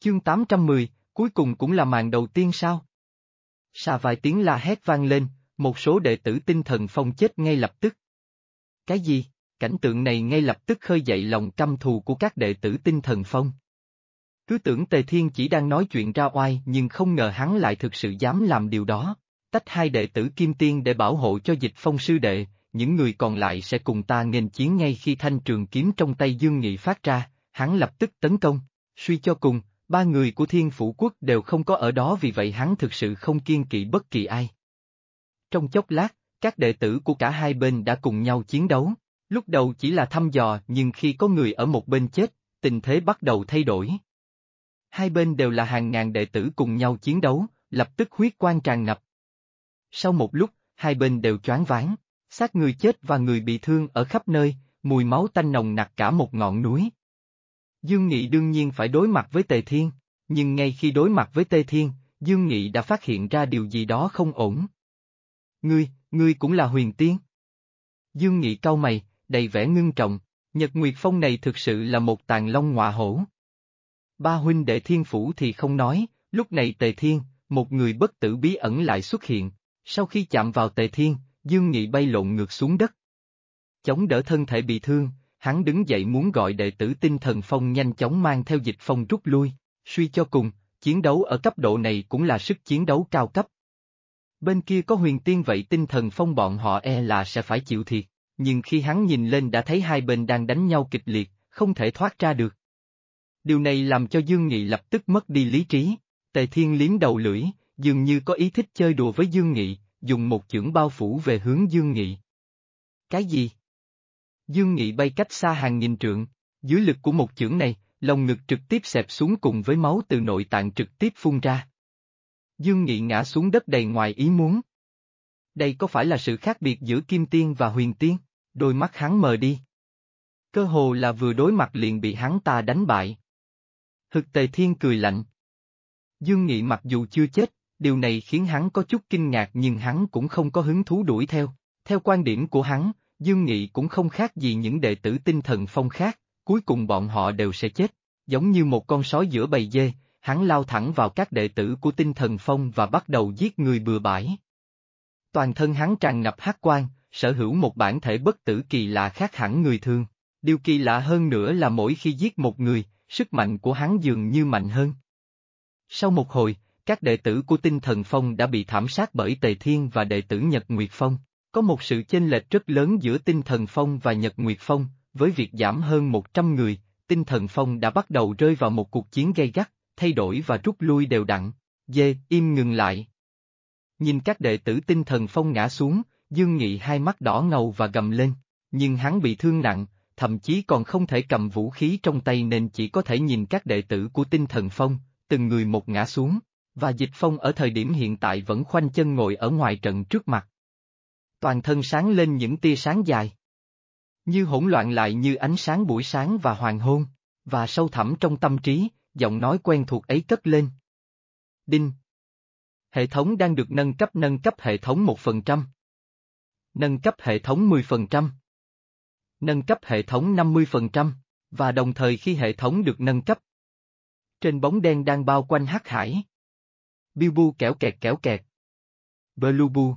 Chương 810, cuối cùng cũng là màn đầu tiên sao? Xà vài tiếng la hét vang lên, một số đệ tử tinh thần phong chết ngay lập tức. Cái gì? Cảnh tượng này ngay lập tức khơi dậy lòng căm thù của các đệ tử tinh thần phong. Cứ tưởng Tề Thiên chỉ đang nói chuyện ra oai nhưng không ngờ hắn lại thực sự dám làm điều đó. Tách hai đệ tử Kim Tiên để bảo hộ cho Dịch Phong sư đệ, những người còn lại sẽ cùng ta nghênh chiến ngay khi thanh trường kiếm trong tay Dương Nghị phát ra, hắn lập tức tấn công. Suy cho cùng, ba người của Thiên Phủ Quốc đều không có ở đó vì vậy hắn thực sự không kiêng kỵ bất kỳ ai. Trong chốc lát, các đệ tử của cả hai bên đã cùng nhau chiến đấu. Lúc đầu chỉ là thăm dò nhưng khi có người ở một bên chết, tình thế bắt đầu thay đổi. Hai bên đều là hàng ngàn đệ tử cùng nhau chiến đấu, lập tức huyết quang tràn ngập. Sau một lúc, hai bên đều choáng váng, xác người chết và người bị thương ở khắp nơi, mùi máu tanh nồng nặc cả một ngọn núi. Dương Nghị đương nhiên phải đối mặt với Tề Thiên, nhưng ngay khi đối mặt với Tề Thiên, Dương Nghị đã phát hiện ra điều gì đó không ổn. Ngươi cũng là huyền tiên. Dương Nghị cau mày, đầy vẻ ngưng trọng, Nhật Nguyệt Phong này thực sự là một tàn long ngọa hổ. Ba huynh đệ Thiên Phủ thì không nói, lúc này Tề Thiên, một người bất tử bí ẩn lại xuất hiện, sau khi chạm vào Tề Thiên, Dương Nghị bay lộn ngược xuống đất. Chống đỡ thân thể bị thương, hắn đứng dậy muốn gọi đệ tử tinh thần phong nhanh chóng mang theo Dịch Phong rút lui, suy cho cùng, chiến đấu ở cấp độ này cũng là sức chiến đấu cao cấp. Bên kia có huyền tiên vậy tinh thần phong bọn họ e là sẽ phải chịu thiệt, nhưng khi hắn nhìn lên đã thấy hai bên đang đánh nhau kịch liệt, không thể thoát ra được. Điều này làm cho Dương Nghị lập tức mất đi lý trí, Tề Thiên liếm đầu lưỡi, dường như có ý thích chơi đùa với Dương Nghị, dùng một chưởng bao phủ về hướng Dương Nghị. Cái gì? Dương Nghị bay cách xa hàng nghìn trượng, dưới lực của một chưởng này, lồng ngực trực tiếp xẹp xuống cùng với máu từ nội tạng trực tiếp phun ra. Dương Nghị ngã xuống đất đầy ngoài ý muốn. Đây có phải là sự khác biệt giữa Kim Tiên và Huyền Tiên? Đôi mắt hắn mờ đi. Cơ hồ là vừa đối mặt liền bị hắn ta đánh bại. Hực Tề Thiên cười lạnh. Dương Nghị mặc dù chưa chết, điều này khiến hắn có chút kinh ngạc nhưng hắn cũng không có hứng thú đuổi theo. Theo quan điểm của hắn, Dương Nghị cũng không khác gì những đệ tử tinh thần phong khác, cuối cùng bọn họ đều sẽ chết. Giống như một con sói giữa bầy dê, hắn lao thẳng vào các đệ tử của tinh thần phong và bắt đầu giết người bừa bãi. Toàn thân hắn tràn ngập hắc quang, sở hữu một bản thể bất tử kỳ lạ khác hẳn người thường. Điều kỳ lạ hơn nữa là mỗi khi giết một người, sức mạnh của hắn dường như mạnh hơn. Sau một hồi, các đệ tử của tinh thần phong đã bị thảm sát bởi Tề Thiên và đệ tử Nhật Nguyệt Phong. Có một sự chênh lệch rất lớn giữa tinh thần phong và Nhật Nguyệt Phong, với việc giảm hơn 100 người, tinh thần phong đã bắt đầu rơi vào một cuộc chiến gay gắt, thay đổi và rút lui đều đặn. Im ngừng lại. Nhìn các đệ tử tinh thần phong ngã xuống, Dương Nghị hai mắt đỏ ngầu và gầm lên, nhưng hắn bị thương nặng, thậm chí còn không thể cầm vũ khí trong tay nên chỉ có thể nhìn các đệ tử của tinh thần phong, từng người một ngã xuống, và Dịch Phong ở thời điểm hiện tại vẫn khoanh chân ngồi ở ngoài trận trước mặt. Toàn thân sáng lên những tia sáng dài. Như hỗn loạn lại như ánh sáng buổi sáng và hoàng hôn, và sâu thẳm trong tâm trí, giọng nói quen thuộc ấy cất lên. Đinh. Hệ thống đang được nâng cấp hệ thống 1%. Nâng cấp hệ thống 10%. Nâng cấp hệ thống 50%, và đồng thời khi hệ thống được nâng cấp. Trên bóng đen đang bao quanh hắc hải. Biu bu kẻo kẹt. Blue bu.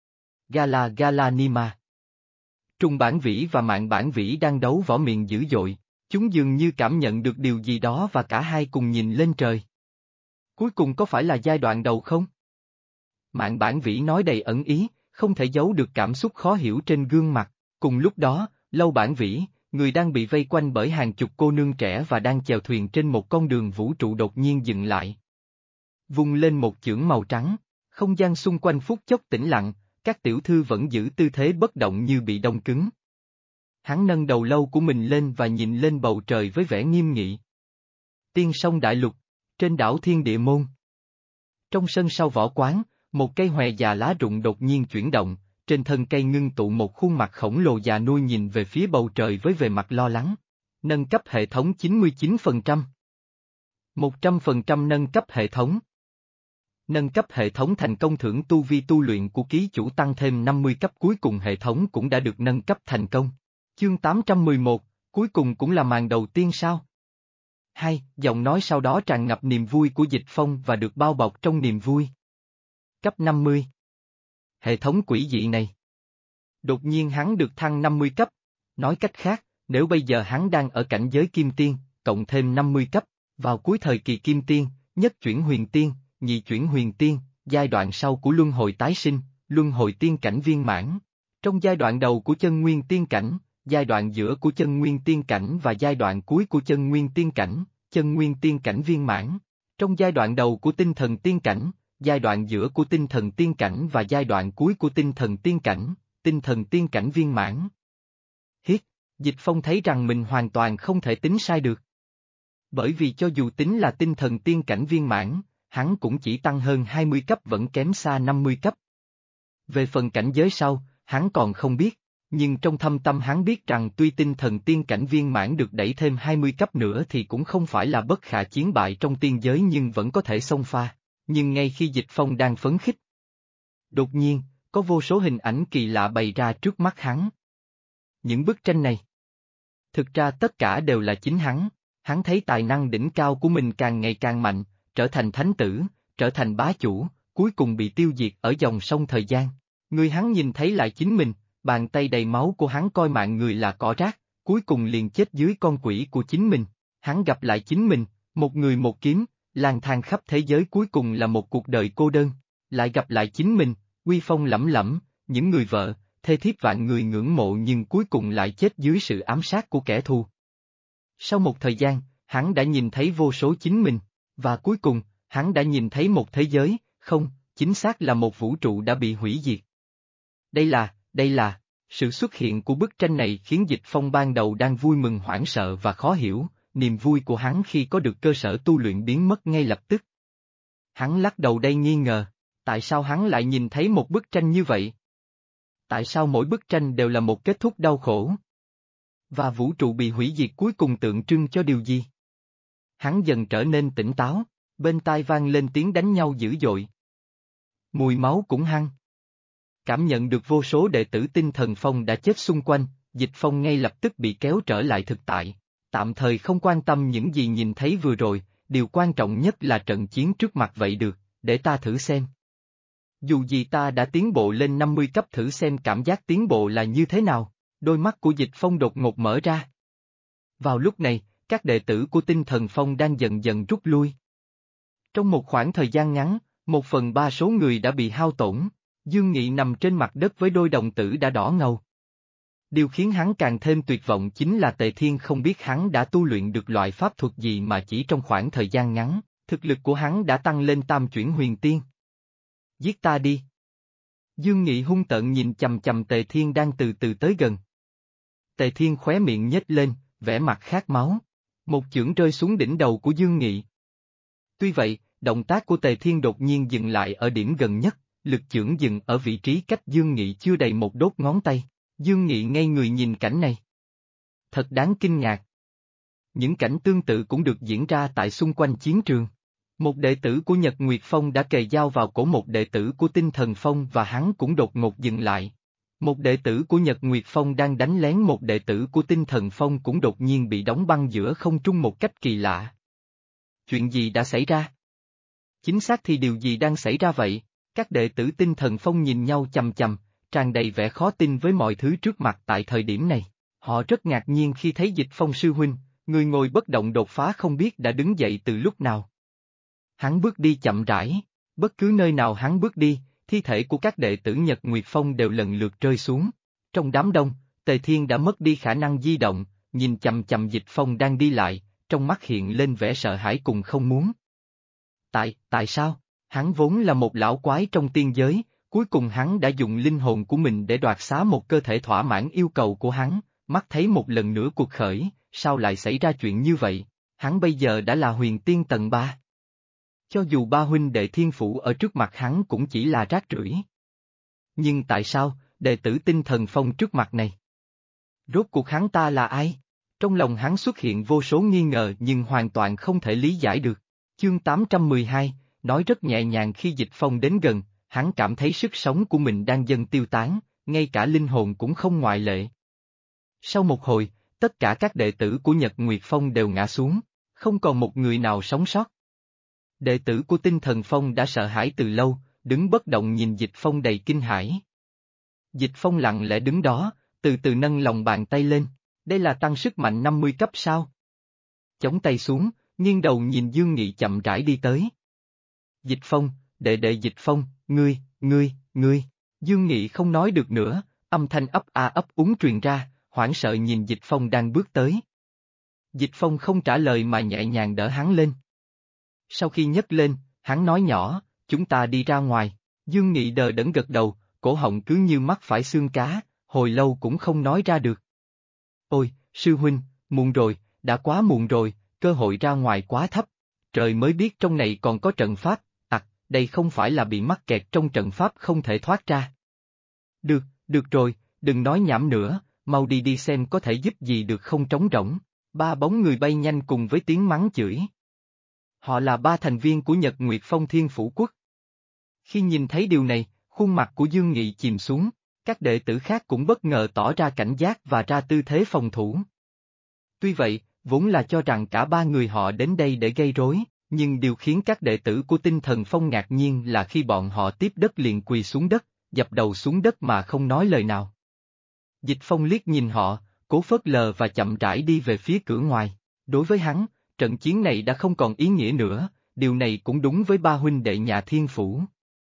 Gala Nima. Trung bản vĩ và mạng bản vĩ đang đấu võ miệng dữ dội, chúng dường như cảm nhận được điều gì đó và cả hai cùng nhìn lên trời. Cuối cùng có phải là giai đoạn đầu không? Mạng bản vĩ nói đầy ẩn ý, không thể giấu được cảm xúc khó hiểu trên gương mặt, cùng lúc đó, Lâu bản vĩ, người đang bị vây quanh bởi hàng chục cô nương trẻ và đang chèo thuyền trên một con đường vũ trụ đột nhiên dừng lại. Vung lên một chưởng màu trắng, không gian xung quanh phút chốc tĩnh lặng, các tiểu thư vẫn giữ tư thế bất động như bị đông cứng. Hắn nâng đầu lâu của mình lên và nhìn lên bầu trời với vẻ nghiêm nghị. Tiên sông đại lục, trên đảo Thiên Địa Môn. Trong sân sau võ quán, một cây hòe già lá rụng đột nhiên chuyển động, trên thân cây ngưng tụ một khuôn mặt khổng lồ già nua nhìn về phía bầu trời với vẻ mặt lo lắng. Nâng cấp hệ thống 99%. 100% nâng cấp hệ thống. Nâng cấp hệ thống thành công, thưởng tu vi tu luyện của ký chủ tăng thêm 50 cấp, cuối cùng hệ thống cũng đã được nâng cấp thành công. Chương 811, cuối cùng cũng là màn đầu tiên sao? Hai, giọng nói sau đó tràn ngập niềm vui của Dịch Phong và được bao bọc trong niềm vui. Cấp 50. Hệ thống quỷ dị này. Đột nhiên hắn được thăng 50 cấp. Nói cách khác, nếu bây giờ hắn đang ở cảnh giới Kim Tiên, cộng thêm 50 cấp, vào cuối thời kỳ Kim Tiên, nhất chuyển huyền tiên, nhị chuyển huyền tiên, giai đoạn sau của luân hồi tái sinh, luân hồi tiên cảnh viên mãn. Trong giai đoạn đầu của chân nguyên tiên cảnh, giai đoạn giữa của chân nguyên tiên cảnh và giai đoạn cuối của chân nguyên tiên cảnh, chân nguyên tiên cảnh viên mãn. Trong giai đoạn đầu của tinh thần tiên cảnh, giai đoạn giữa của tinh thần tiên cảnh và giai đoạn cuối của tinh thần tiên cảnh viên mãn. Hít, Dịch Phong thấy rằng mình hoàn toàn không thể tính sai được. Bởi vì cho dù tính là tinh thần tiên cảnh viên mãn, hắn cũng chỉ tăng hơn 20 cấp vẫn kém xa 50 cấp. Về phần cảnh giới sau, hắn còn không biết, nhưng trong thâm tâm hắn biết rằng tuy tinh thần tiên cảnh viên mãn được đẩy thêm 20 cấp nữa thì cũng không phải là bất khả chiến bại trong tiên giới nhưng vẫn có thể xông pha. Nhưng ngay khi Dịch Phong đang phấn khích, đột nhiên, có vô số hình ảnh kỳ lạ bày ra trước mắt hắn. Những bức tranh này, thực ra tất cả đều là chính hắn thấy tài năng đỉnh cao của mình càng ngày càng mạnh, trở thành thánh tử, trở thành bá chủ, cuối cùng bị tiêu diệt ở dòng sông thời gian. Người hắn nhìn thấy lại chính mình, bàn tay đầy máu của hắn coi mạng người là cỏ rác, cuối cùng liền chết dưới con quỷ của chính mình. Hắn gặp lại chính mình, một người một kiếm, lang thang khắp thế giới cuối cùng là một cuộc đời cô đơn. Lại gặp lại chính mình, uy phong lẫm lẫm, những người vợ, thê thiếp vạn người ngưỡng mộ nhưng cuối cùng lại chết dưới sự ám sát của kẻ thù. Sau một thời gian, hắn đã nhìn thấy vô số chính mình, và cuối cùng, hắn đã nhìn thấy một thế giới, không, chính xác là một vũ trụ đã bị hủy diệt. Đây là, sự xuất hiện của bức tranh này khiến Dịch Phong ban đầu đang vui mừng hoảng sợ và khó hiểu, niềm vui của hắn khi có được cơ sở tu luyện biến mất ngay lập tức. Hắn lắc đầu đây nghi ngờ, tại sao hắn lại nhìn thấy một bức tranh như vậy? Tại sao mỗi bức tranh đều là một kết thúc đau khổ? Và vũ trụ bị hủy diệt cuối cùng tượng trưng cho điều gì? Hắn dần trở nên tỉnh táo, bên tai vang lên tiếng đánh nhau dữ dội. Mùi máu cũng hăng. Cảm nhận được vô số đệ tử Tinh Thần Phong đã chết xung quanh, Dịch Phong ngay lập tức bị kéo trở lại thực tại, tạm thời không quan tâm những gì nhìn thấy vừa rồi, điều quan trọng nhất là trận chiến trước mặt vậy được, để ta thử xem. Dù gì ta đã tiến bộ lên 50 cấp thử xem cảm giác tiến bộ là như thế nào, đôi mắt của Dịch Phong đột ngột mở ra. Vào lúc này, các đệ tử của Tinh Thần Phong đang dần dần rút lui. Trong một khoảng thời gian ngắn, 1/3 số người đã bị hao tổn, Dương Nghị nằm trên mặt đất với đôi đồng tử đã đỏ ngầu. Điều khiến hắn càng thêm tuyệt vọng chính là Tề Thiên không biết hắn đã tu luyện được loại pháp thuật gì mà chỉ trong khoảng thời gian ngắn, thực lực của hắn đã tăng lên tam chuyển huyền tiên. Giết ta đi. Dương Nghị hung tợn nhìn chằm chằm Tề Thiên đang từ từ tới gần. Tề Thiên khóe miệng nhếch lên, vẻ mặt khát máu. Một chưởng rơi xuống đỉnh đầu của Dương Nghị. Tuy vậy, động tác của Tề Thiên đột nhiên dừng lại ở điểm gần nhất, lực chưởng dừng ở vị trí cách Dương Nghị chưa đầy một đốt ngón tay. Dương Nghị ngây người nhìn cảnh này. Thật đáng kinh ngạc. Những cảnh tương tự cũng được diễn ra tại xung quanh chiến trường. Một đệ tử của Nhật Nguyệt Phong đã kề dao vào cổ một đệ tử của Tinh Thần Phong và hắn cũng đột ngột dừng lại. Một đệ tử của Nhật Nguyệt Phong đang đánh lén một đệ tử của Tinh Thần Phong cũng đột nhiên bị đóng băng giữa không trung một cách kỳ lạ. Chuyện gì đã xảy ra? Chính xác thì điều gì đang xảy ra vậy? Các đệ tử Tinh Thần Phong nhìn nhau chằm chằm, tràn đầy vẻ khó tin với mọi thứ trước mặt tại thời điểm này. Họ rất ngạc nhiên khi thấy Dịch Phong sư huynh, người ngồi bất động đột phá không biết đã đứng dậy từ lúc nào. Hắn bước đi chậm rãi, bất cứ nơi nào hắn bước đi, thi thể của các đệ tử Nhật Nguyệt Phong đều lần lượt rơi xuống. Trong đám đông, Tề Thiên đã mất đi khả năng di động, nhìn chằm chằm Dịch Phong đang đi lại, trong mắt hiện lên vẻ sợ hãi cùng không muốn. Tại sao? Hắn vốn là một lão quái trong tiên giới, cuối cùng hắn đã dùng linh hồn của mình để đoạt xá một cơ thể thỏa mãn yêu cầu của hắn, mắt thấy một lần nữa cuộc khởi, sao lại xảy ra chuyện như vậy? Hắn bây giờ đã là huyền tiên tầng 3. Cho dù ba huynh đệ thiên phủ ở trước mặt hắn cũng chỉ là rác rưởi. Nhưng tại sao, đệ tử Tinh Thần Phong trước mặt này? Rốt cuộc hắn ta là ai? Trong lòng hắn xuất hiện vô số nghi ngờ nhưng hoàn toàn không thể lý giải được. Chương 812, nói rất nhẹ nhàng khi Dịch Phong đến gần, hắn cảm thấy sức sống của mình đang dần tiêu tán, ngay cả linh hồn cũng không ngoại lệ. Sau một hồi, tất cả các đệ tử của Nhật Nguyệt Phong đều ngã xuống, Không còn một người nào sống sót. Đệ tử của Tinh Thần Phong đã sợ hãi từ lâu, đứng bất động nhìn Dịch Phong đầy kinh hãi. Dịch Phong lặng lẽ đứng đó, từ từ nâng lòng bàn tay lên, đây là tăng sức mạnh 50 cấp sao? Chống tay xuống, nghiêng đầu nhìn Dương Nghị chậm rãi đi tới. Dịch Phong, đệ Dịch Phong, ngươi. Dương Nghị không nói được nữa, âm thanh ấp a ấp úng truyền ra, hoảng sợ nhìn Dịch Phong đang bước tới. Dịch Phong không trả lời mà nhẹ nhàng đỡ hắn lên. Sau khi nhấc lên, hắn nói nhỏ, chúng ta đi ra ngoài. Dương Nghị đờ đẫn gật đầu, cổ họng cứ như mắc phải xương cá, hồi lâu cũng không nói ra được. Ôi, sư huynh, muộn rồi, đã quá muộn rồi, cơ hội ra ngoài quá thấp. Trời mới biết trong này còn có trận pháp, đây không phải là bị mắc kẹt trong trận pháp không thể thoát ra. Được rồi, đừng nói nhảm nữa, mau đi xem có thể giúp gì được không trống rỗng. Ba bóng người bay nhanh cùng với tiếng mắng chửi. Họ là ba thành viên của Nhật Nguyệt Phong Thiên Phủ Quốc. Khi nhìn thấy điều này, khuôn mặt của Dương Nghị chìm xuống, các đệ tử khác cũng bất ngờ tỏ ra cảnh giác và ra tư thế phòng thủ. Tuy vậy, vốn là cho rằng cả ba người họ đến đây để gây rối, nhưng điều khiến các đệ tử của Tinh Thần Phong ngạc nhiên là khi bọn họ tiếp đất liền quỳ xuống đất, dập đầu xuống đất mà không nói lời nào. Dịch Phong liếc nhìn họ, cố phớt lờ và chậm rãi đi về phía cửa ngoài. Đối với hắn, trận chiến này đã không còn ý nghĩa nữa, điều này cũng đúng với ba huynh đệ nhà Thiên Phủ.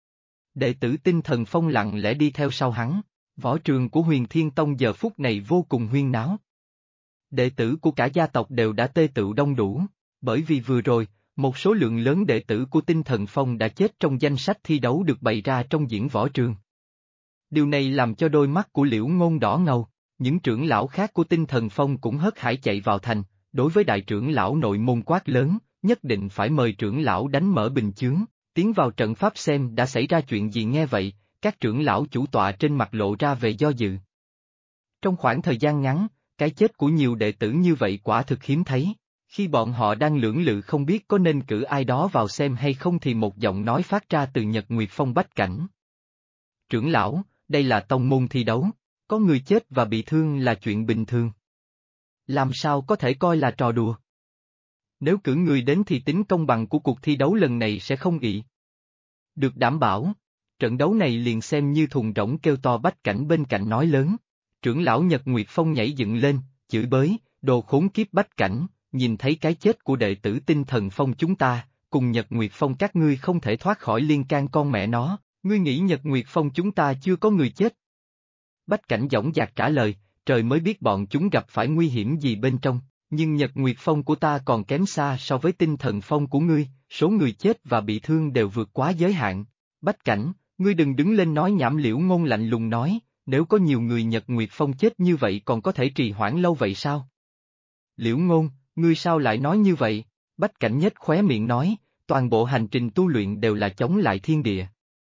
Đệ tử Tinh Thần Phong lặng lẽ đi theo sau hắn, võ trường của Huyền Thiên Tông giờ phút này vô cùng huyên náo. Đệ tử của cả gia tộc đều đã tê tựu đông đủ, bởi vì vừa rồi, một số lượng lớn đệ tử của Tinh Thần Phong đã chết trong danh sách thi đấu được bày ra trong diễn võ trường. Điều này làm cho đôi mắt của Liễu Ngôn đỏ ngầu, những trưởng lão khác của Tinh Thần Phong cũng hớt hải chạy vào thành, đối với đại trưởng lão nội môn quát lớn, nhất định phải mời trưởng lão đánh mở bình chướng, tiến vào trận pháp xem đã xảy ra chuyện gì. Nghe vậy, các trưởng lão chủ tọa trên mặt lộ ra vẻ do dự. Trong khoảng thời gian ngắn, cái chết của nhiều đệ tử như vậy quả thực hiếm thấy. Khi bọn họ đang lưỡng lự không biết có nên cử ai đó vào xem hay không thì một giọng nói phát ra từ Nhật Nguyệt Phong Bách Cảnh. Trưởng lão, đây là tông môn thi đấu, có người chết và bị thương là chuyện bình thường. Làm sao có thể coi là trò đùa? Nếu cử người đến thì tính công bằng của cuộc thi đấu lần này sẽ không ị. Được đảm bảo, trận đấu này liền xem như thùng rỗng. Kêu to Bách Cảnh bên cạnh nói lớn. Trưởng lão Nhật Nguyệt Phong nhảy dựng lên, chửi bới, đồ khốn kiếp Bách Cảnh. Nhìn thấy cái chết của đệ tử Tinh Thần Phong chúng ta, cùng Nhật Nguyệt Phong các ngươi không thể thoát khỏi liên can con mẹ nó, ngươi nghĩ Nhật Nguyệt Phong chúng ta chưa có người chết? Bách Cảnh dõng dạc trả lời, trời mới biết bọn chúng gặp phải nguy hiểm gì bên trong, nhưng Nhật Nguyệt Phong của ta còn kém xa so với Tinh Thần Phong của ngươi, số người chết và bị thương đều vượt quá giới hạn. Bách Cảnh, ngươi đừng đứng lên nói nhảm. Liễu Ngôn lạnh lùng nói, nếu có nhiều người Nhật Nguyệt Phong chết như vậy còn có thể trì hoãn lâu vậy sao? Liễu Ngôn, ngươi sao lại nói như vậy? Bách Cảnh nhếch khóe miệng nói, toàn bộ hành trình tu luyện đều là chống lại thiên địa.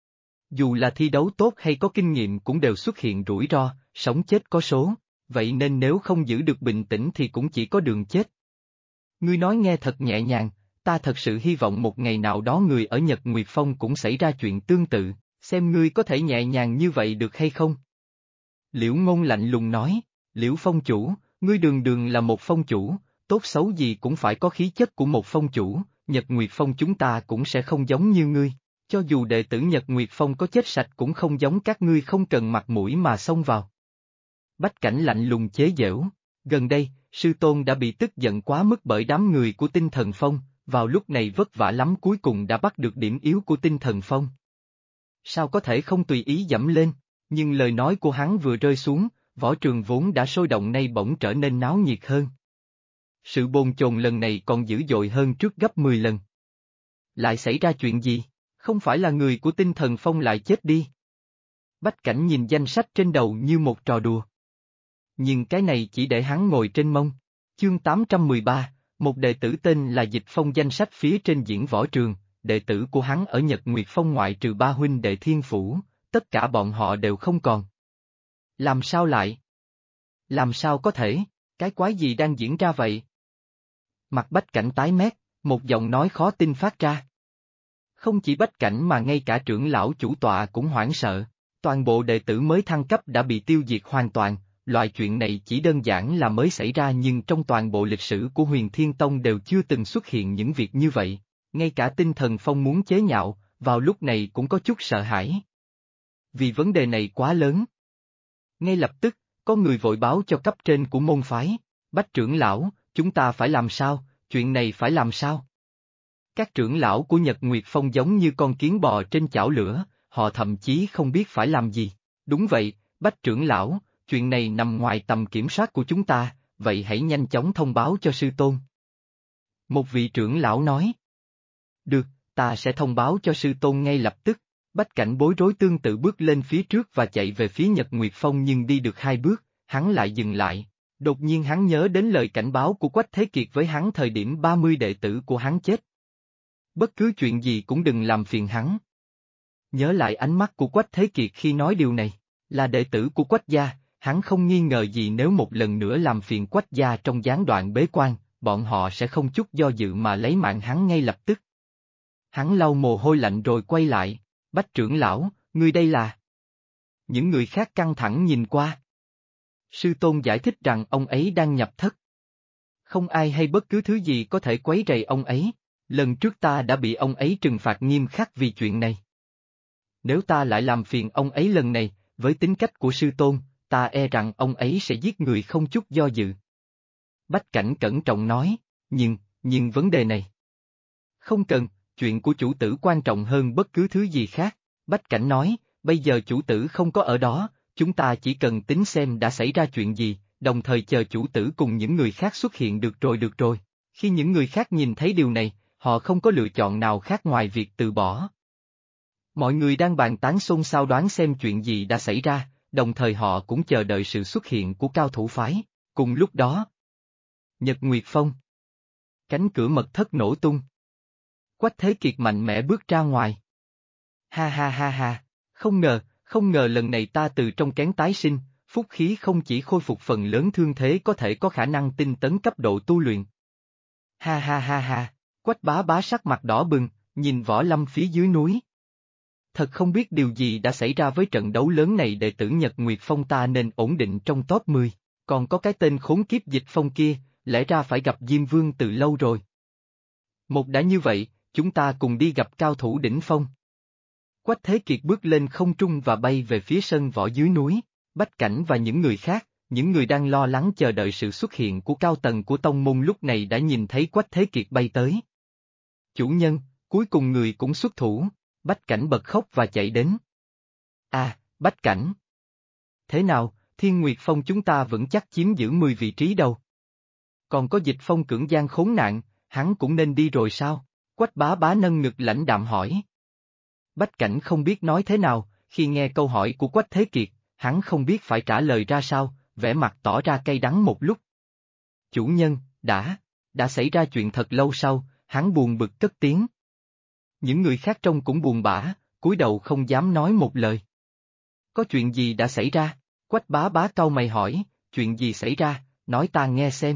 Dù là thi đấu tốt hay có kinh nghiệm cũng đều xuất hiện rủi ro, sống chết có số, vậy nên nếu không giữ được bình tĩnh thì cũng chỉ có đường chết. Ngươi nói nghe thật nhẹ nhàng, ta thật sự hy vọng một ngày nào đó người ở Nhật Nguyệt Phong cũng xảy ra chuyện tương tự, xem ngươi có thể nhẹ nhàng như vậy được hay không? Liễu Ngôn lạnh lùng nói, Liễu Phong chủ, ngươi đường đường là một phong chủ, tốt xấu gì cũng phải có khí chất của một phong chủ, Nhật Nguyệt Phong chúng ta cũng sẽ không giống như ngươi, cho dù đệ tử Nhật Nguyệt Phong có chết sạch cũng không giống các ngươi không cần mặt mũi mà xông vào. Bách Cảnh lạnh lùng chế giễu, gần đây, sư tôn đã bị tức giận quá mức bởi đám người của Tinh Thần Phong, vào lúc này vất vả lắm cuối cùng đã bắt được điểm yếu của Tinh Thần Phong. Sao có thể không tùy ý dẫm lên, nhưng lời nói của hắn vừa rơi xuống, võ trường vốn đã sôi động nay bỗng trở nên náo nhiệt hơn. Sự bồn chồn lần này còn dữ dội hơn trước gấp 10 lần. Lại xảy ra chuyện gì? Không phải là người của Tinh Thần Phong lại chết đi? Bách Cảnh nhìn danh sách trên đầu như một trò đùa. Nhưng cái này chỉ để hắn ngồi trên mông. Chương 813, một đệ tử tên là Dịch Phong danh sách phía trên diễn võ trường, đệ tử của hắn ở Nhật Nguyệt Phong ngoại trừ ba huynh đệ Thiên Phủ, tất cả bọn họ đều không còn. Làm sao lại? Làm sao có thể? Cái quái gì đang diễn ra vậy? Mặt Bách Cảnh tái mét, một giọng nói khó tin phát ra. Không chỉ Bách Cảnh mà ngay cả trưởng lão chủ tọa cũng hoảng sợ, toàn bộ đệ tử mới thăng cấp đã bị tiêu diệt hoàn toàn, loại chuyện này chỉ đơn giản là mới xảy ra nhưng trong toàn bộ lịch sử của Huyền Thiên Tông đều chưa từng xuất hiện những việc như vậy, ngay cả Tinh Thần Phong muốn chế nhạo, vào lúc này cũng có chút sợ hãi. Vì vấn đề này quá lớn. Ngay lập tức, có người vội báo cho cấp trên của môn phái, Bách trưởng lão, chúng ta phải làm sao, chuyện này phải làm sao? Các trưởng lão của Nhật Nguyệt Phong giống như con kiến bò trên chảo lửa, họ thậm chí không biết phải làm gì. Đúng vậy, Bách trưởng lão, chuyện này nằm ngoài tầm kiểm soát của chúng ta, vậy hãy nhanh chóng thông báo cho sư tôn. Một vị trưởng lão nói. Được, ta sẽ thông báo cho sư tôn ngay lập tức. Bách Cảnh bối rối tương tự bước lên phía trước và chạy về phía Nhật Nguyệt Phong nhưng đi được 2 bước, hắn lại dừng lại. Đột nhiên hắn nhớ đến lời cảnh báo của Quách Thế Kiệt với hắn thời điểm 30 đệ tử của hắn chết. Bất cứ chuyện gì cũng đừng làm phiền hắn. Nhớ lại ánh mắt của Quách Thế Kiệt khi nói điều này, là đệ tử của Quách gia, hắn không nghi ngờ gì nếu một lần nữa làm phiền Quách gia trong gián đoạn bế quan, bọn họ sẽ không chút do dự mà lấy mạng hắn ngay lập tức. Hắn lau mồ hôi lạnh rồi quay lại, Bách trưởng lão, ngươi đây là... Những người khác căng thẳng nhìn qua. Sư tôn giải thích rằng ông ấy đang nhập thất. Không ai hay bất cứ thứ gì có thể quấy rầy ông ấy, lần trước ta đã bị ông ấy trừng phạt nghiêm khắc vì chuyện này. Nếu ta lại làm phiền ông ấy lần này, với tính cách của sư tôn, ta e rằng ông ấy sẽ giết người không chút do dự. Bách Cảnh cẩn trọng nói, nhưng vấn đề này... Không cần, chuyện của chủ tử quan trọng hơn bất cứ thứ gì khác. Bách Cảnh nói, bây giờ chủ tử không có ở đó, chúng ta chỉ cần tính xem đã xảy ra chuyện gì, đồng thời chờ chủ tử cùng những người khác xuất hiện được rồi. Khi những người khác nhìn thấy điều này, họ không có lựa chọn nào khác ngoài việc từ bỏ. Mọi người đang bàn tán xôn xao đoán xem chuyện gì đã xảy ra, đồng thời họ cũng chờ đợi sự xuất hiện của cao thủ phái. Cùng lúc đó, Nhật Nguyệt Phong. Cánh cửa mật thất nổ tung. Quách Thế Kiệt mạnh mẽ bước ra ngoài. Ha ha ha ha, không ngờ lần này ta từ trong kén tái sinh, phúc khí không chỉ khôi phục phần lớn thương thế có thể có khả năng tinh tấn cấp độ tu luyện. Ha ha ha ha, Quách Bá Bá sắc mặt đỏ bừng, nhìn Võ Lâm phía dưới núi. Thật không biết điều gì đã xảy ra với trận đấu lớn này, đệ tử Nhật Nguyệt Phong ta nên ổn định trong top 10, còn có cái tên khốn kiếp Dịch Phong kia, lẽ ra phải gặp Diêm Vương từ lâu rồi. Một đã như vậy, chúng ta cùng đi gặp cao thủ đỉnh phong. Quách Thế Kiệt bước lên không trung và bay về phía sân võ dưới núi, Bách Cảnh và những người khác, những người đang lo lắng chờ đợi sự xuất hiện của cao tầng của tông môn lúc này đã nhìn thấy Quách Thế Kiệt bay tới. Chủ nhân, cuối cùng người cũng xuất thủ, Bách Cảnh bật khóc và chạy đến. À, Bách Cảnh. Thế nào, Thiên Nguyệt Phong chúng ta vững chắc chiếm giữ 10 vị trí đâu. Còn có Dịch Phong cưỡng gian khốn nạn, hắn cũng nên đi rồi sao? Quách Bá Bá nâng ngực lãnh đạm hỏi. Bách Cảnh không biết nói thế nào, khi nghe câu hỏi của Quách Thế Kiệt, hắn không biết phải trả lời ra sao, vẻ mặt tỏ ra cay đắng một lúc. Chủ nhân, đã xảy ra chuyện thật lâu sau, hắn buồn bực cất tiếng. Những người khác trông cũng buồn bã, cúi đầu không dám nói một lời. Có chuyện gì đã xảy ra? Quách Bá Bá cau mày hỏi, chuyện gì xảy ra, nói ta nghe xem.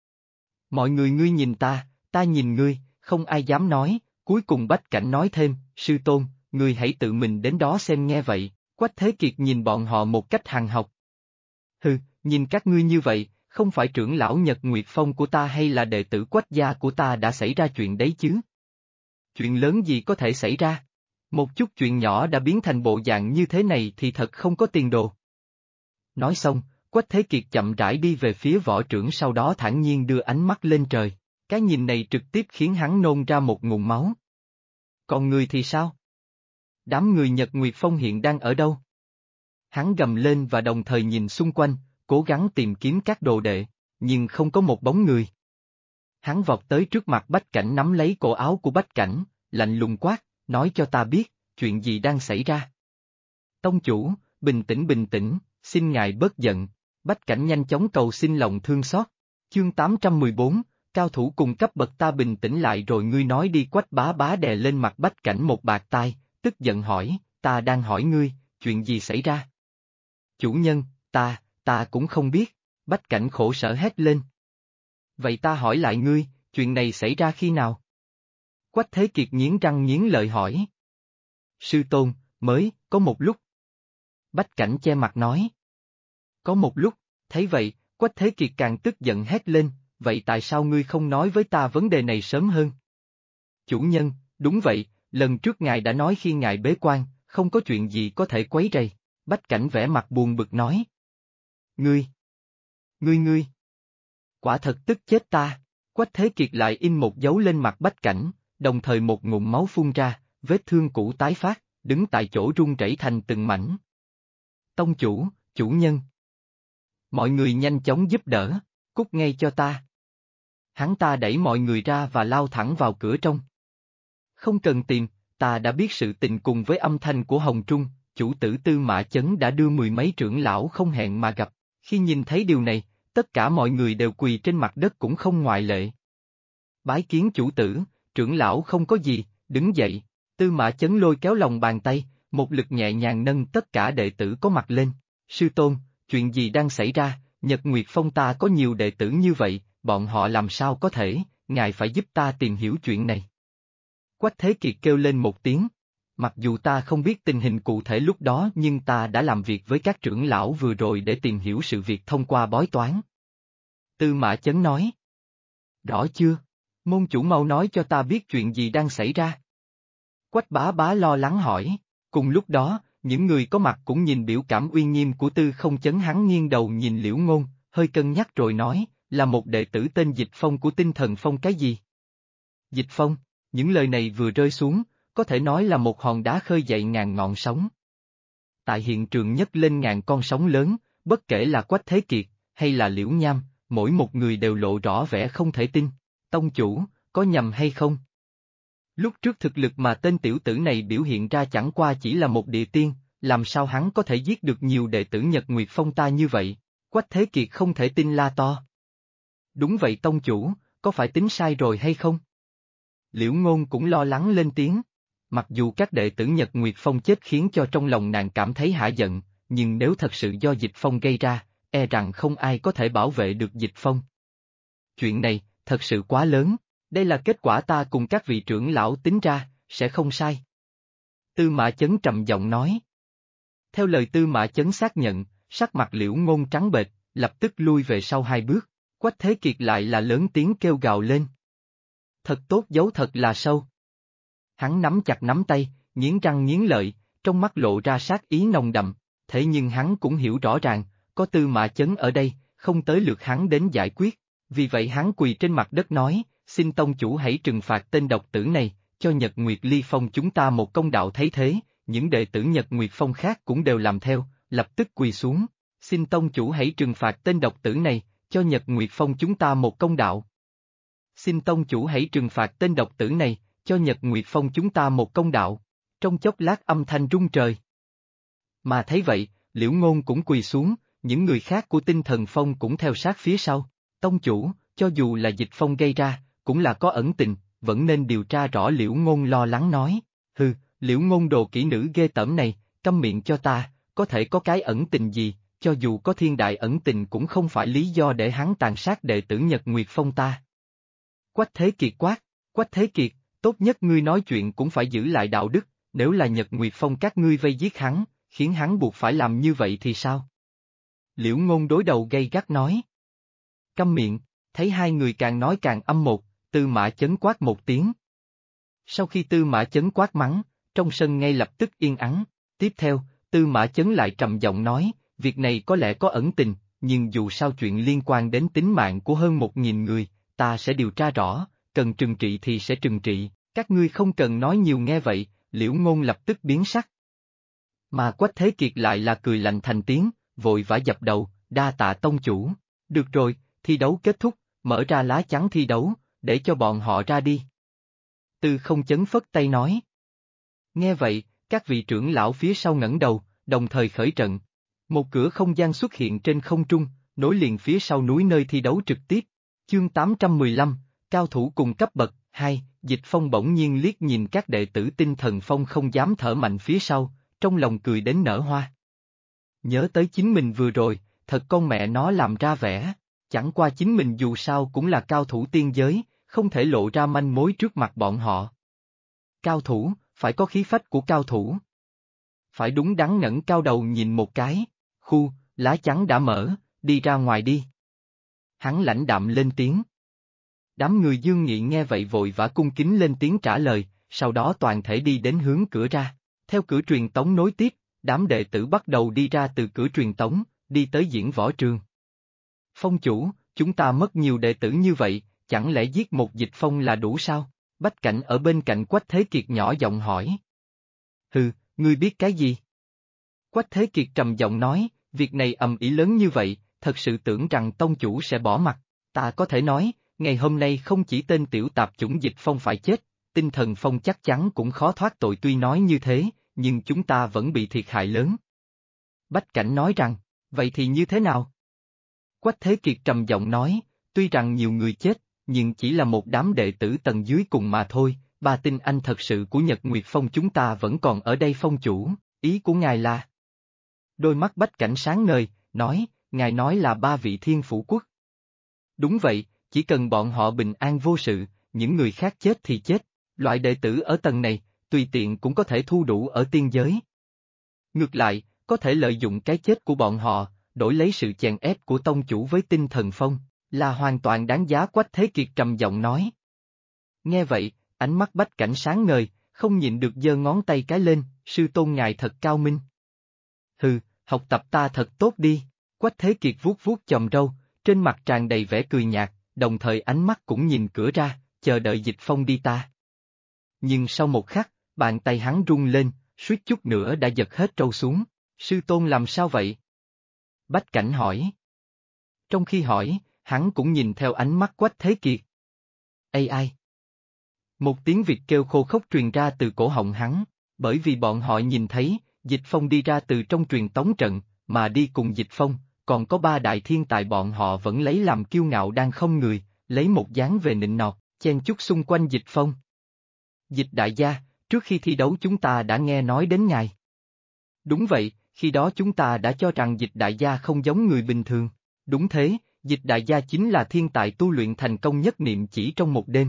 Mọi người ngươi nhìn ta nhìn ngươi, không ai dám nói, cuối cùng Bách Cảnh nói thêm, sư tôn, ngươi hãy tự mình đến đó xem nghe vậy. Quách Thế Kiệt nhìn bọn họ một cách hằn học. Hừ, nhìn các ngươi như vậy, không phải trưởng lão Nhật Nguyệt Phong của ta hay là đệ tử Quách gia của ta đã xảy ra chuyện đấy chứ? Chuyện lớn gì có thể xảy ra? Một chút chuyện nhỏ đã biến thành bộ dạng như thế này thì thật không có tiền đồ. Nói xong, Quách Thế Kiệt chậm rãi đi về phía võ trưởng, sau đó thản nhiên đưa ánh mắt lên trời. Cái nhìn này trực tiếp khiến hắn nôn ra một ngụm máu. Còn người thì sao? Đám người Nhật Nguyệt Phong hiện đang ở đâu? Hắn gầm lên và đồng thời nhìn xung quanh, cố gắng tìm kiếm các đồ đệ, nhưng không có một bóng người. Hắn vọt tới trước mặt Bách Cảnh, nắm lấy cổ áo của Bách Cảnh, lạnh lùng quát, nói cho ta biết, chuyện gì đang xảy ra. Tông chủ, bình tĩnh, xin ngài bớt giận. Bách Cảnh nhanh chóng cầu xin lòng thương xót. Chương 814, cao thủ cùng cấp bậc, ta bình tĩnh lại rồi ngươi nói đi. Quách Bá Bá đè lên mặt Bách Cảnh một bạt tai, tức giận hỏi, ta đang hỏi ngươi, chuyện gì xảy ra? Chủ nhân, ta cũng không biết, Bách Cảnh khổ sở hét lên. Vậy ta hỏi lại ngươi, chuyện này xảy ra khi nào? Quách Thế Kiệt nghiến răng nghiến lợi hỏi. Sư tôn, mới, có một lúc. Bách Cảnh che mặt nói. Có một lúc, Thấy vậy, Quách Thế Kiệt càng tức giận hét lên, vậy tại sao ngươi không nói với ta vấn đề này sớm hơn? Chủ nhân, đúng vậy, lần trước ngài đã nói khi ngài bế quan, không có chuyện gì có thể quấy rầy. Bách Cảnh vẻ mặt buồn bực nói. Ngươi! Ngươi! Quả thật tức chết ta! Quách Thế Kiệt lại in một dấu lên mặt Bách Cảnh, đồng thời một ngụm máu phun ra, vết thương cũ tái phát, đứng tại chỗ run rẩy thành từng mảnh. Tông chủ, chủ nhân! Mọi người nhanh chóng giúp đỡ, cút ngay cho ta! Hắn ta đẩy mọi người ra và lao thẳng vào cửa trong. Không cần tìm, ta đã biết sự tình cùng với âm thanh của Hồng Trung, chủ tử Tư Mã Chấn đã đưa mười mấy trưởng lão không hẹn mà gặp, khi nhìn thấy điều này, tất cả mọi người đều quỳ trên mặt đất cũng không ngoại lệ. Bái kiến chủ tử, trưởng lão không có gì, đứng dậy, Tư Mã Chấn lôi kéo lòng bàn tay, một lực nhẹ nhàng nâng tất cả đệ tử có mặt lên. Sư tôn, chuyện gì đang xảy ra, Nhật Nguyệt Phong ta có nhiều đệ tử như vậy, bọn họ làm sao có thể, ngài phải giúp ta tìm hiểu chuyện này. Quách Thế Kiệt kêu lên một tiếng. Mặc dù ta không biết tình hình cụ thể lúc đó nhưng ta đã làm việc với các trưởng lão vừa rồi để tìm hiểu sự việc thông qua bói toán. Tư Mã Chấn nói. Rõ chưa? Môn chủ mau nói cho ta biết chuyện gì đang xảy ra. Quách Bá Bá lo lắng hỏi. Cùng lúc đó, những người có mặt cũng nhìn biểu cảm uy nghiêm của Tư Không Chấn, hắn nghiêng đầu nhìn Liễu Ngôn, hơi cân nhắc rồi nói, là một đệ tử tên Dịch Phong của Tinh Thần Phong cái gì? Dịch Phong, những lời này vừa rơi xuống, có thể nói là một hòn đá khơi dậy ngàn ngọn sóng. Tại hiện trường nhấc lên ngàn con sóng lớn, bất kể là Quách Thế Kiệt, hay là Liễu Nham, mỗi một người đều lộ rõ vẻ không thể tin. Tông chủ, có nhầm hay không? Lúc trước thực lực mà tên tiểu tử này biểu hiện ra chẳng qua chỉ là một địa tiên, làm sao hắn có thể giết được nhiều đệ tử Nhật Nguyệt Phong ta như vậy? Quách Thế Kiệt không thể tin la to. Đúng vậy tông chủ, có phải tính sai rồi hay không? Liễu Ngôn cũng lo lắng lên tiếng. Mặc dù các đệ tử Nhật Nguyệt Phong chết khiến cho trong lòng nàng cảm thấy hả giận, nhưng nếu thật sự do Dịch Phong gây ra, e rằng không ai có thể bảo vệ được Dịch Phong. Chuyện này, thật sự quá lớn, đây là kết quả ta cùng các vị trưởng lão tính ra, sẽ không sai. Tư Mã Chấn trầm giọng nói. Theo lời Tư Mã Chấn xác nhận, sắc mặt Liễu Ngôn trắng bệch, lập tức lui về sau hai bước, Quách Thế Kiệt lại là lớn tiếng kêu gào lên. Thật tốt giấu thật là sâu. Hắn nắm chặt nắm tay, nghiến răng nghiến lợi, trong mắt lộ ra sát ý nồng đậm, thế nhưng hắn cũng hiểu rõ ràng, có Tư Mã Chấn ở đây, không tới lượt hắn đến giải quyết, vì vậy hắn quỳ trên mặt đất nói, xin tông chủ hãy trừng phạt tên độc tử này, cho Nhật Nguyệt Ly Phong chúng ta một công đạo. Thấy thế, những đệ tử Nhật Nguyệt Phong khác cũng đều làm theo, lập tức quỳ xuống, xin tông chủ hãy trừng phạt tên độc tử này, cho Nhật Nguyệt Phong chúng ta một công đạo. Xin tông chủ hãy trừng phạt tên độc tử này, cho Nhật Nguyệt Phong chúng ta một công đạo. Trong chốc lát âm thanh rung trời. Mà thấy vậy, Liễu Ngôn cũng quỳ xuống, những người khác của Tinh Thần Phong cũng theo sát phía sau. Tông chủ, cho dù là Dịch Phong gây ra, cũng là có ẩn tình, vẫn nên điều tra rõ. Liễu Ngôn lo lắng nói. Hừ, Liễu Ngôn đồ kỹ nữ ghê tởm này, câm miệng cho ta, có thể có cái ẩn tình gì, cho dù có thiên đại ẩn tình cũng không phải lý do để hắn tàn sát đệ tử Nhật Nguyệt Phong ta. Quách Thế Kiệt quát, Quách Thế Kiệt, tốt nhất ngươi nói chuyện cũng phải giữ lại đạo đức, nếu là Nhật Nguyệt Phong các ngươi vây giết hắn, khiến hắn buộc phải làm như vậy thì sao? Liễu Ngôn đối đầu gay gắt nói. Câm miệng, thấy hai người càng nói càng âm một, Tư Mã Chấn quát một tiếng. Sau khi Tư Mã Chấn quát mắng, trong sân ngay lập tức yên ắng, tiếp theo, Tư Mã Chấn lại trầm giọng nói, việc này có lẽ có ẩn tình, nhưng dù sao chuyện liên quan đến tính mạng của hơn 1.000 người, ta sẽ điều tra rõ, cần trừng trị thì sẽ trừng trị, các ngươi không cần nói nhiều. Nghe vậy, Liễu Ngôn lập tức biến sắc. Mà Quách Thế Kiệt lại là cười lạnh thành tiếng, vội vã dập đầu, đa tạ tông chủ. Được rồi, thi đấu kết thúc, mở ra lá chắn thi đấu, để cho bọn họ ra đi. Tư Không Chấn phất tay nói. Nghe vậy, các vị trưởng lão phía sau ngẩng đầu, đồng thời khởi trận. Một cửa không gian xuất hiện trên không trung, nối liền phía sau núi nơi thi đấu trực tiếp. Chương 815, cao thủ cùng cấp bậc. 2, Dịch Phong bỗng nhiên liếc nhìn các đệ tử Tinh Thần Phong không dám thở mạnh phía sau, trong lòng cười đến nở hoa. Nhớ tới chính mình vừa rồi, thật con mẹ nó làm ra vẻ, chẳng qua chính mình dù sao cũng là cao thủ tiên giới, không thể lộ ra manh mối trước mặt bọn họ. Cao thủ, phải có khí phách của cao thủ. Phải đúng đắn ngẩng cao đầu nhìn một cái, khu, lá chắn đã mở, đi ra ngoài đi. Hắn lãnh đạm lên tiếng. Đám người Dương Nghị nghe vậy vội vã cung kính lên tiếng trả lời, sau đó toàn thể đi đến hướng cửa ra. Theo cửa truyền tống nối tiếp, đám đệ tử bắt đầu đi ra từ cửa truyền tống, đi tới diễn võ trường. Phong chủ, chúng ta mất nhiều đệ tử như vậy, chẳng lẽ giết một Dịch Phong là đủ sao? Bách Cảnh ở bên cạnh Quách Thế Kiệt nhỏ giọng hỏi. Hừ, ngươi biết cái gì? Quách Thế Kiệt trầm giọng nói, việc này ầm ĩ lớn như vậy, thật sự tưởng rằng tông chủ sẽ bỏ mặt. Ta có thể nói, ngày hôm nay không chỉ tên tiểu tạp chủng Dịch Phong phải chết, Tinh Thần Phong chắc chắn cũng khó thoát tội. Tuy nói như thế, nhưng chúng ta vẫn bị thiệt hại lớn. Bách Cảnh nói rằng, vậy thì như thế nào? Quách Thế Kiệt trầm giọng nói, tuy rằng nhiều người chết, nhưng chỉ là một đám đệ tử tầng dưới cùng mà thôi, ba tinh anh thật sự của Nhật Nguyệt Phong chúng ta vẫn còn ở đây. Phong chủ, ý của ngài là? Đôi mắt Bách Cảnh sáng ngời, nói, ngài nói là ba vị thiên phủ quốc. Đúng vậy, chỉ cần bọn họ bình an vô sự, những người khác chết thì chết, loại đệ tử ở tầng này, tùy tiện cũng có thể thu đủ ở tiên giới. Ngược lại, có thể lợi dụng cái chết của bọn họ, đổi lấy sự chèn ép của tông chủ với Tinh Thần Phong, là hoàn toàn đáng giá. Quách Thế Kiệt trầm giọng nói. Nghe vậy, ánh mắt Bách Cảnh sáng ngời, không nhịn được giơ ngón tay cái lên, sư tôn ngài thật cao minh. Hừ, học tập ta thật tốt đi. Quách Thế Kiệt vuốt vuốt chòm râu, trên mặt tràn đầy vẻ cười nhạt, đồng thời ánh mắt cũng nhìn cửa ra, chờ đợi Dịch Phong đi ta. Nhưng sau một khắc, bàn tay hắn rung lên, suýt chút nữa đã giật hết râu xuống. Sư tôn làm sao vậy? Bách Cảnh hỏi. Trong khi hỏi, hắn cũng nhìn theo ánh mắt Quách Thế Kiệt. Ai? Một tiếng Việt kêu khô khốc truyền ra từ cổ họng hắn, bởi vì bọn họ nhìn thấy, Dịch Phong đi ra từ trong truyền tống trận, mà đi cùng Dịch Phong, còn có ba đại thiên tài bọn họ vẫn lấy làm kiêu ngạo đang không người, lấy một dáng về nịnh nọt, chen chúc xung quanh Dịch Phong. Dịch đại gia, trước khi thi đấu chúng ta đã nghe nói đến ngài. Đúng vậy, khi đó chúng ta đã cho rằng Dịch đại gia không giống người bình thường. Đúng thế, Dịch đại gia chính là thiên tài tu luyện thành công nhất niệm chỉ trong một đêm.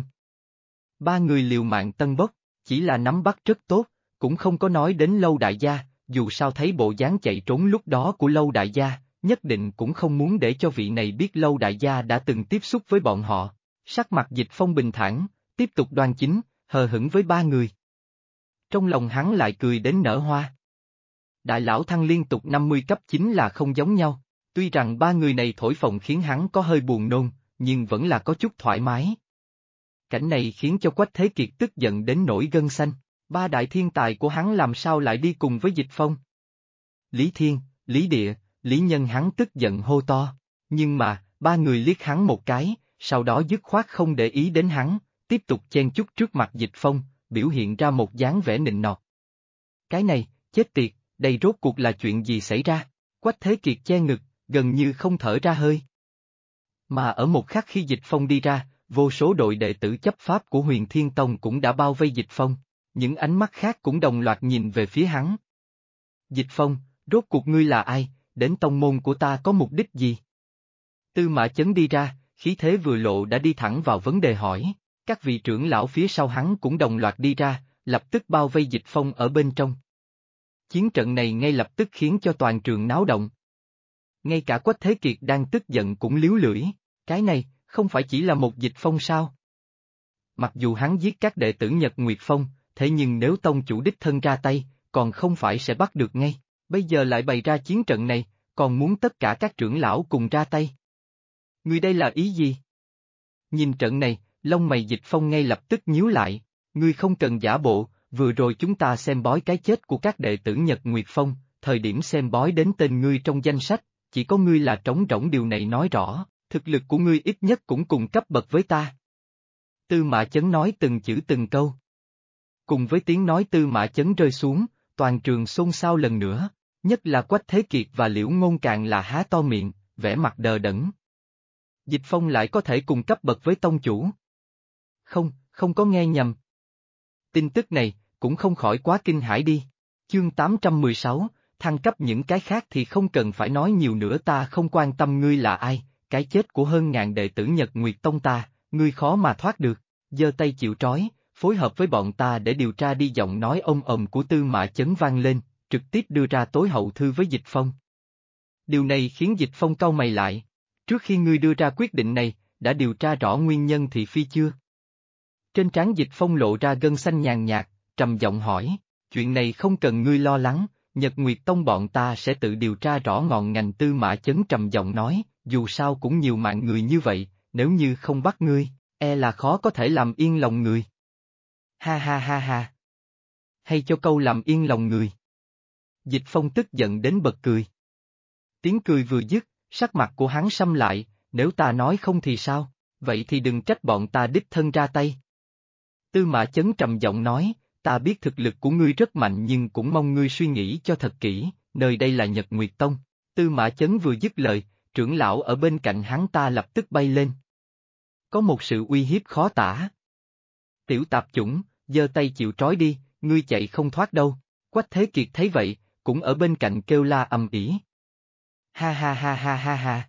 Ba người liều mạng tân bốc, chỉ là nắm bắt rất tốt, cũng không có nói đến Lâu đại gia, dù sao thấy bộ dáng chạy trốn lúc đó của Lâu đại gia, nhất định cũng không muốn để cho vị này biết Lâu đại gia đã từng tiếp xúc với bọn họ. Sắc mặt Dịch Phong bình thản, tiếp tục đoan chính, hờ hững với ba người. Trong lòng hắn lại cười đến nở hoa. Đại lão thăng liên tục 50 cấp chính là không giống nhau, tuy rằng ba người này thổi phồng khiến hắn có hơi buồn nôn, nhưng vẫn là có chút thoải mái. Cảnh này khiến cho Quách Thế Kiệt tức giận đến nổi gân xanh, ba đại thiên tài của hắn làm sao lại đi cùng với Dịch Phong? Lý Thiên, Lý Địa, Lý Nhân hắn tức giận hô to, nhưng mà, ba người liếc hắn một cái, sau đó dứt khoát không để ý đến hắn, tiếp tục chen chúc trước mặt Dịch Phong, biểu hiện ra một dáng vẻ nịnh nọt. Cái này, chết tiệt, đây rốt cuộc là chuyện gì xảy ra? Quách Thế Kiệt che ngực, gần như không thở ra hơi. Mà ở một khắc khi Dịch Phong đi ra, vô số đội đệ tử chấp pháp của Huyền Thiên Tông cũng đã bao vây Dịch Phong, những ánh mắt khác cũng đồng loạt nhìn về phía hắn. Dịch Phong, rốt cuộc ngươi là ai, đến tông môn của ta có mục đích gì? Tư Mã Chấn đi ra, khí thế vừa lộ đã đi thẳng vào vấn đề hỏi, các vị trưởng lão phía sau hắn cũng đồng loạt đi ra, lập tức bao vây Dịch Phong ở bên trong. Chiến trận này ngay lập tức khiến cho toàn trường náo động. Ngay cả Quách Thế Kiệt đang tức giận cũng líu lưỡi, cái này, không phải chỉ là một Dịch Phong sao? Mặc dù hắn giết các đệ tử Nhật Nguyệt Phong, thế nhưng nếu tông chủ đích thân ra tay, còn không phải sẽ bắt được ngay, bây giờ lại bày ra chiến trận này, còn muốn tất cả các trưởng lão cùng ra tay. Người đây là ý gì? Nhìn trận này, lông mày Dịch Phong ngay lập tức nhíu lại, ngươi không cần giả bộ, vừa rồi chúng ta xem bói cái chết của các đệ tử Nhật Nguyệt Phong, thời điểm xem bói đến tên ngươi trong danh sách, chỉ có ngươi là trống rỗng, điều này nói rõ, thực lực của ngươi ít nhất cũng cùng cấp bậc với ta. Tư Mã Chấn nói từng chữ từng câu. Cùng với tiếng nói Tư Mã Chấn rơi xuống, toàn trường xôn xao lần nữa, nhất là Quách Thế Kiệt và Liễu Ngôn càng là há to miệng, vẻ mặt đờ đẫn. Dịch Phong lại có thể cùng cấp bậc với tông chủ. Không có nghe nhầm. Tin tức này, cũng không khỏi quá kinh hãi đi. Chương 816, thăng cấp những cái khác thì không cần phải nói nhiều nữa, ta không quan tâm ngươi là ai, cái chết của hơn ngàn đệ tử Nhật Nguyệt Tông ta, ngươi khó mà thoát được, giơ tay chịu trói, phối hợp với bọn ta để điều tra đi. Giọng nói ồm ồm của Tư Mã Chấn vang lên, trực tiếp đưa ra tối hậu thư với Dịch Phong. Điều này khiến Dịch Phong cau mày lại. Trước khi ngươi đưa ra quyết định này, đã điều tra rõ nguyên nhân thị phi chưa? Trên trán Dịch Phong lộ ra gân xanh nhàn nhạt, trầm giọng hỏi, chuyện này không cần ngươi lo lắng, Nhật Nguyệt Tông bọn ta sẽ tự điều tra rõ ngọn ngành. Tư Mã Chấn trầm giọng nói, dù sao cũng nhiều mạng người như vậy, nếu như không bắt ngươi, e là khó có thể làm yên lòng người. Ha ha ha ha. Hay cho câu làm yên lòng người. Dịch Phong tức giận đến bật cười. Tiếng cười vừa dứt, sắc mặt của hắn sầm lại, nếu ta nói không thì sao, vậy thì đừng trách bọn ta đích thân ra tay. Tư Mã Chấn trầm giọng nói, ta biết thực lực của ngươi rất mạnh nhưng cũng mong ngươi suy nghĩ cho thật kỹ, nơi đây là Nhật Nguyệt Tông. Tư Mã Chấn vừa dứt lời, trưởng lão ở bên cạnh hắn ta lập tức bay lên. Có một sự uy hiếp khó tả. Tiểu tạp chủng, giơ tay chịu trói đi, ngươi chạy không thoát đâu. Quách Thế Kiệt thấy vậy, cũng ở bên cạnh kêu la ầm ĩ. Ha ha ha ha ha ha.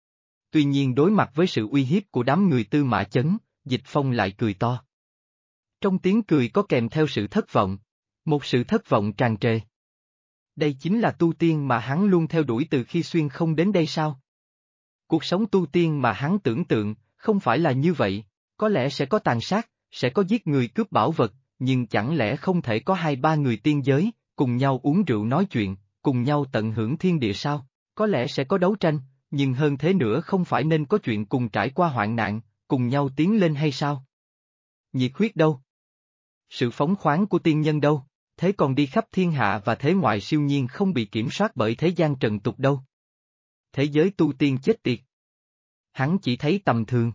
Tuy nhiên đối mặt với sự uy hiếp của đám người Tư Mã Chấn, Dịch Phong lại cười to. Trong tiếng cười có kèm theo sự thất vọng, một sự thất vọng tràn trề. Đây chính là tu tiên mà hắn luôn theo đuổi từ khi xuyên không đến đây sao? Cuộc sống tu tiên mà hắn tưởng tượng, không phải là như vậy, có lẽ sẽ có tàn sát, sẽ có giết người cướp bảo vật, nhưng chẳng lẽ không thể có 2-3 người tiên giới, cùng nhau uống rượu nói chuyện, cùng nhau tận hưởng thiên địa sao? Có lẽ sẽ có đấu tranh, nhưng hơn thế nữa không phải nên có chuyện cùng trải qua hoạn nạn, cùng nhau tiến lên hay sao? Nhiệt huyết đâu? Sự phóng khoáng của tiên nhân đâu? Thế còn đi khắp thiên hạ và thế ngoại siêu nhiên không bị kiểm soát bởi thế gian trần tục đâu? Thế giới tu tiên chết tiệt. Hắn chỉ thấy tầm thường.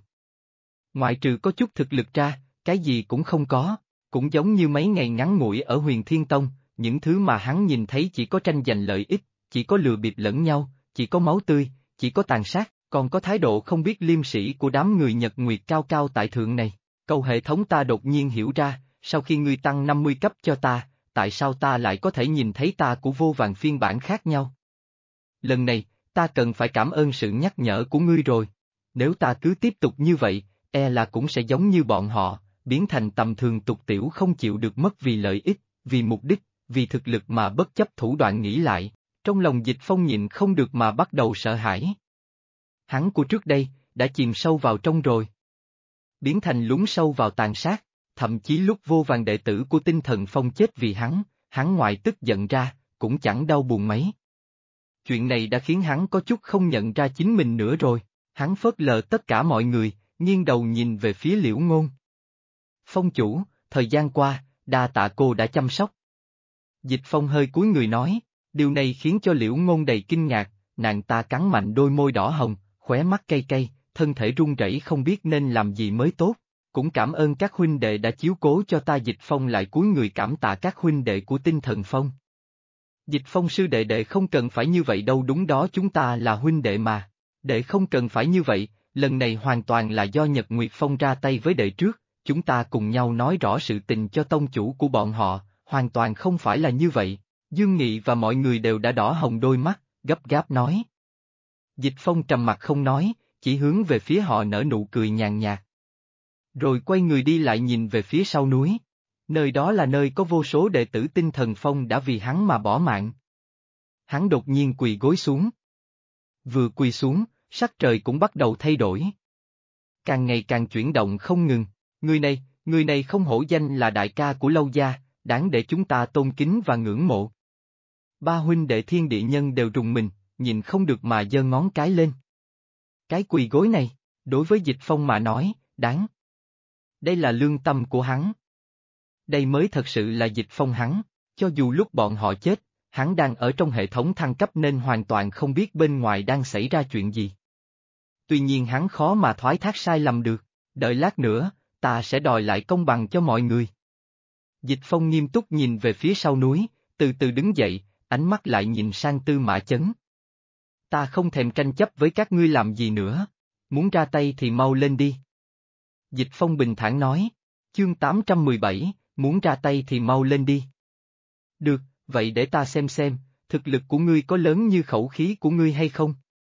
Ngoại trừ có chút thực lực ra, cái gì cũng không có, cũng giống như mấy ngày ngắn ngủi ở Huyền Thiên Tông, những thứ mà hắn nhìn thấy chỉ có tranh giành lợi ích, chỉ có lừa bịp lẫn nhau, chỉ có máu tươi, chỉ có tàn sát, còn có thái độ không biết liêm sỉ của đám người Nhật Nguyệt cao cao tại thượng này. Câu hệ thống ta đột nhiên hiểu ra, sau khi ngươi tăng 50 cấp cho ta, tại sao ta lại có thể nhìn thấy ta của vô vàn phiên bản khác nhau? Lần này, ta cần phải cảm ơn sự nhắc nhở của ngươi rồi. Nếu ta cứ tiếp tục như vậy, e là cũng sẽ giống như bọn họ, biến thành tầm thường tục tiểu không chịu được mất vì lợi ích, vì mục đích, vì thực lực mà bất chấp thủ đoạn nghĩ lại. Trong lòng Dịch Phong nhịn không được mà bắt đầu sợ hãi. Hắn của trước đây, đã chìm sâu vào trong rồi. Biến thành lún sâu vào tàn sát, thậm chí lúc vô vàn đệ tử của Tinh Thần Phong chết vì hắn ngoài tức giận ra, cũng chẳng đau buồn mấy. Chuyện này đã khiến hắn có chút không nhận ra chính mình nữa rồi, hắn phớt lờ tất cả mọi người, nghiêng đầu nhìn về phía Liễu Ngôn. Phong chủ, thời gian qua, đa tạ cô đã chăm sóc. Dịch Phong hơi cúi người nói, điều này khiến cho Liễu Ngôn đầy kinh ngạc, nàng ta cắn mạnh đôi môi đỏ hồng, khóe mắt cay cay, thân thể run rẩy không biết nên làm gì mới tốt. Cũng cảm ơn các huynh đệ đã chiếu cố cho ta. Dịch Phong lại cúi người cảm tạ các huynh đệ của Tinh Thần Phong. Dịch Phong sư đệ không cần phải như vậy đâu, đúng đó, chúng ta là huynh đệ mà. Đệ không cần phải như vậy, lần này hoàn toàn là do Nhật Nguyệt Phong ra tay với đệ trước, chúng ta cùng nhau nói rõ sự tình cho tông chủ của bọn họ, hoàn toàn không phải là như vậy. Dương Nghị và mọi người đều đã đỏ hồng đôi mắt, gấp gáp nói. Dịch Phong trầm mặt không nói, chỉ hướng về phía họ nở nụ cười nhàn nhạt. Rồi quay người đi lại nhìn về phía sau núi. Nơi đó là nơi có vô số đệ tử Tinh Thần Phong đã vì hắn mà bỏ mạng. Hắn đột nhiên quỳ gối xuống. Vừa quỳ xuống, sắc trời cũng bắt đầu thay đổi. Càng ngày càng chuyển động không ngừng, người này không hổ danh là đại ca của Lâu gia, đáng để chúng ta tôn kính và ngưỡng mộ. Ba huynh đệ Thiên Địa Nhân đều rùng mình, nhìn không được mà giơ ngón cái lên. Cái quỳ gối này, đối với Dịch Phong mà nói, đáng. Đây là lương tâm của hắn. Đây mới thật sự là Dịch Phong hắn, cho dù lúc bọn họ chết, hắn đang ở trong hệ thống thăng cấp nên hoàn toàn không biết bên ngoài đang xảy ra chuyện gì. Tuy nhiên hắn khó mà thoái thác sai lầm được, đợi lát nữa, ta sẽ đòi lại công bằng cho mọi người. Dịch Phong nghiêm túc nhìn về phía sau núi, từ từ đứng dậy, ánh mắt lại nhìn sang Tư Mã Chấn. Ta không thèm tranh chấp với các ngươi làm gì nữa, muốn ra tay thì mau lên đi. Dịch Phong bình thản nói, chương 817, muốn ra tay thì mau lên đi. Được, vậy để ta xem, thực lực của ngươi có lớn như khẩu khí của ngươi hay không?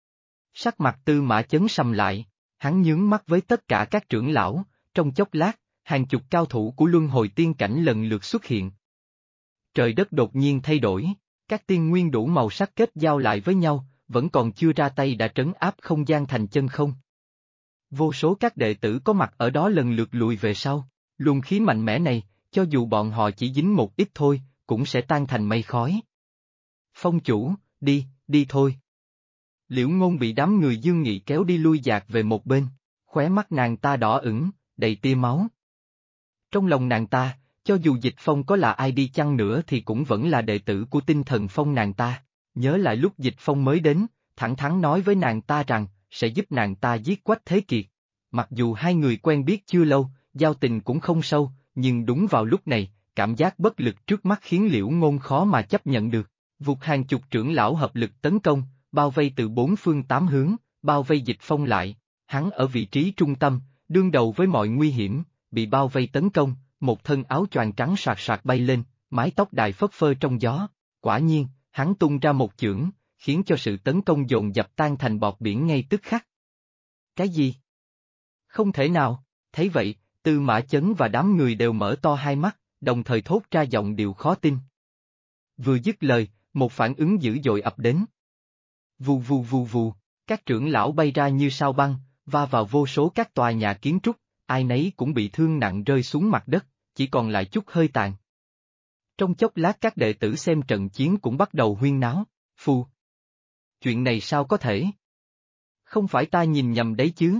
Sắc mặt Tư Mã Chấn sầm lại, hắn nhướng mắt với tất cả các trưởng lão, trong chốc lát, hàng chục cao thủ của luân hồi tiên cảnh lần lượt xuất hiện. Trời đất đột nhiên thay đổi, các tiên nguyên đủ màu sắc kết giao lại với nhau, vẫn còn chưa ra tay đã trấn áp không gian thành chân không. Vô số các đệ tử có mặt ở đó lần lượt lùi về sau, luồng khí mạnh mẽ này, cho dù bọn họ chỉ dính một ít thôi, cũng sẽ tan thành mây khói. Phong chủ, đi, đi thôi. Liễu Ngôn bị đám người Dương Nghị kéo đi lui dạt về một bên, khóe mắt nàng ta đỏ ửng, đầy tia máu. Trong lòng nàng ta, cho dù Dịch Phong có là ai đi chăng nữa thì cũng vẫn là đệ tử của Tinh Thần Phong nàng ta, nhớ lại lúc Dịch Phong mới đến, thẳng thắn nói với nàng ta rằng, sẽ giúp nàng ta giết Quách Thế Kiệt. Mặc dù hai người quen biết chưa lâu, giao tình cũng không sâu, nhưng đúng vào lúc này, cảm giác bất lực trước mắt khiến Liễu Ngôn khó mà chấp nhận được. Vụt hàng chục trưởng lão hợp lực tấn công, bao vây từ bốn phương tám hướng, bao vây Dịch Phong lại, hắn ở vị trí trung tâm, đương đầu với mọi nguy hiểm, bị bao vây tấn công, một thân áo choàng trắng soạt soạt bay lên, mái tóc đài phất phơ trong gió, quả nhiên, hắn tung ra một chưởng, khiến cho sự tấn công dồn dập tan thành bọt biển ngay tức khắc. Cái gì? Không thể nào, thấy vậy, Tư Mã Chấn và đám người đều mở to hai mắt, đồng thời thốt ra giọng điệu khó tin. Vừa dứt lời, một phản ứng dữ dội ập đến. Vù vù vù vù, các trưởng lão bay ra như sao băng, va vào vô số các tòa nhà kiến trúc, ai nấy cũng bị thương nặng rơi xuống mặt đất, chỉ còn lại chút hơi tàn. Trong chốc lát các đệ tử xem trận chiến cũng bắt đầu huyên náo, phù. Chuyện này sao có thể? Không phải ta nhìn nhầm đấy chứ?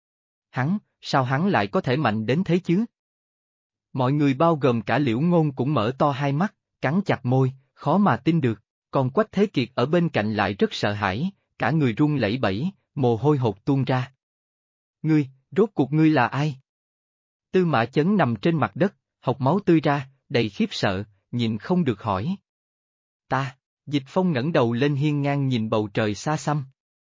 Sao hắn lại có thể mạnh đến thế chứ? Mọi người bao gồm cả Liễu Ngôn cũng mở to hai mắt, cắn chặt môi, khó mà tin được, còn Quách Thế Kiệt ở bên cạnh lại rất sợ hãi, cả người run lẩy bẩy, mồ hôi hột tuôn ra. Ngươi, rốt cuộc ngươi là ai? Tư Mã Chấn nằm trên mặt đất, hộc máu tươi ra, đầy khiếp sợ, nhìn không được hỏi. Dịch Phong ngẩng đầu lên hiên ngang nhìn bầu trời xa xăm.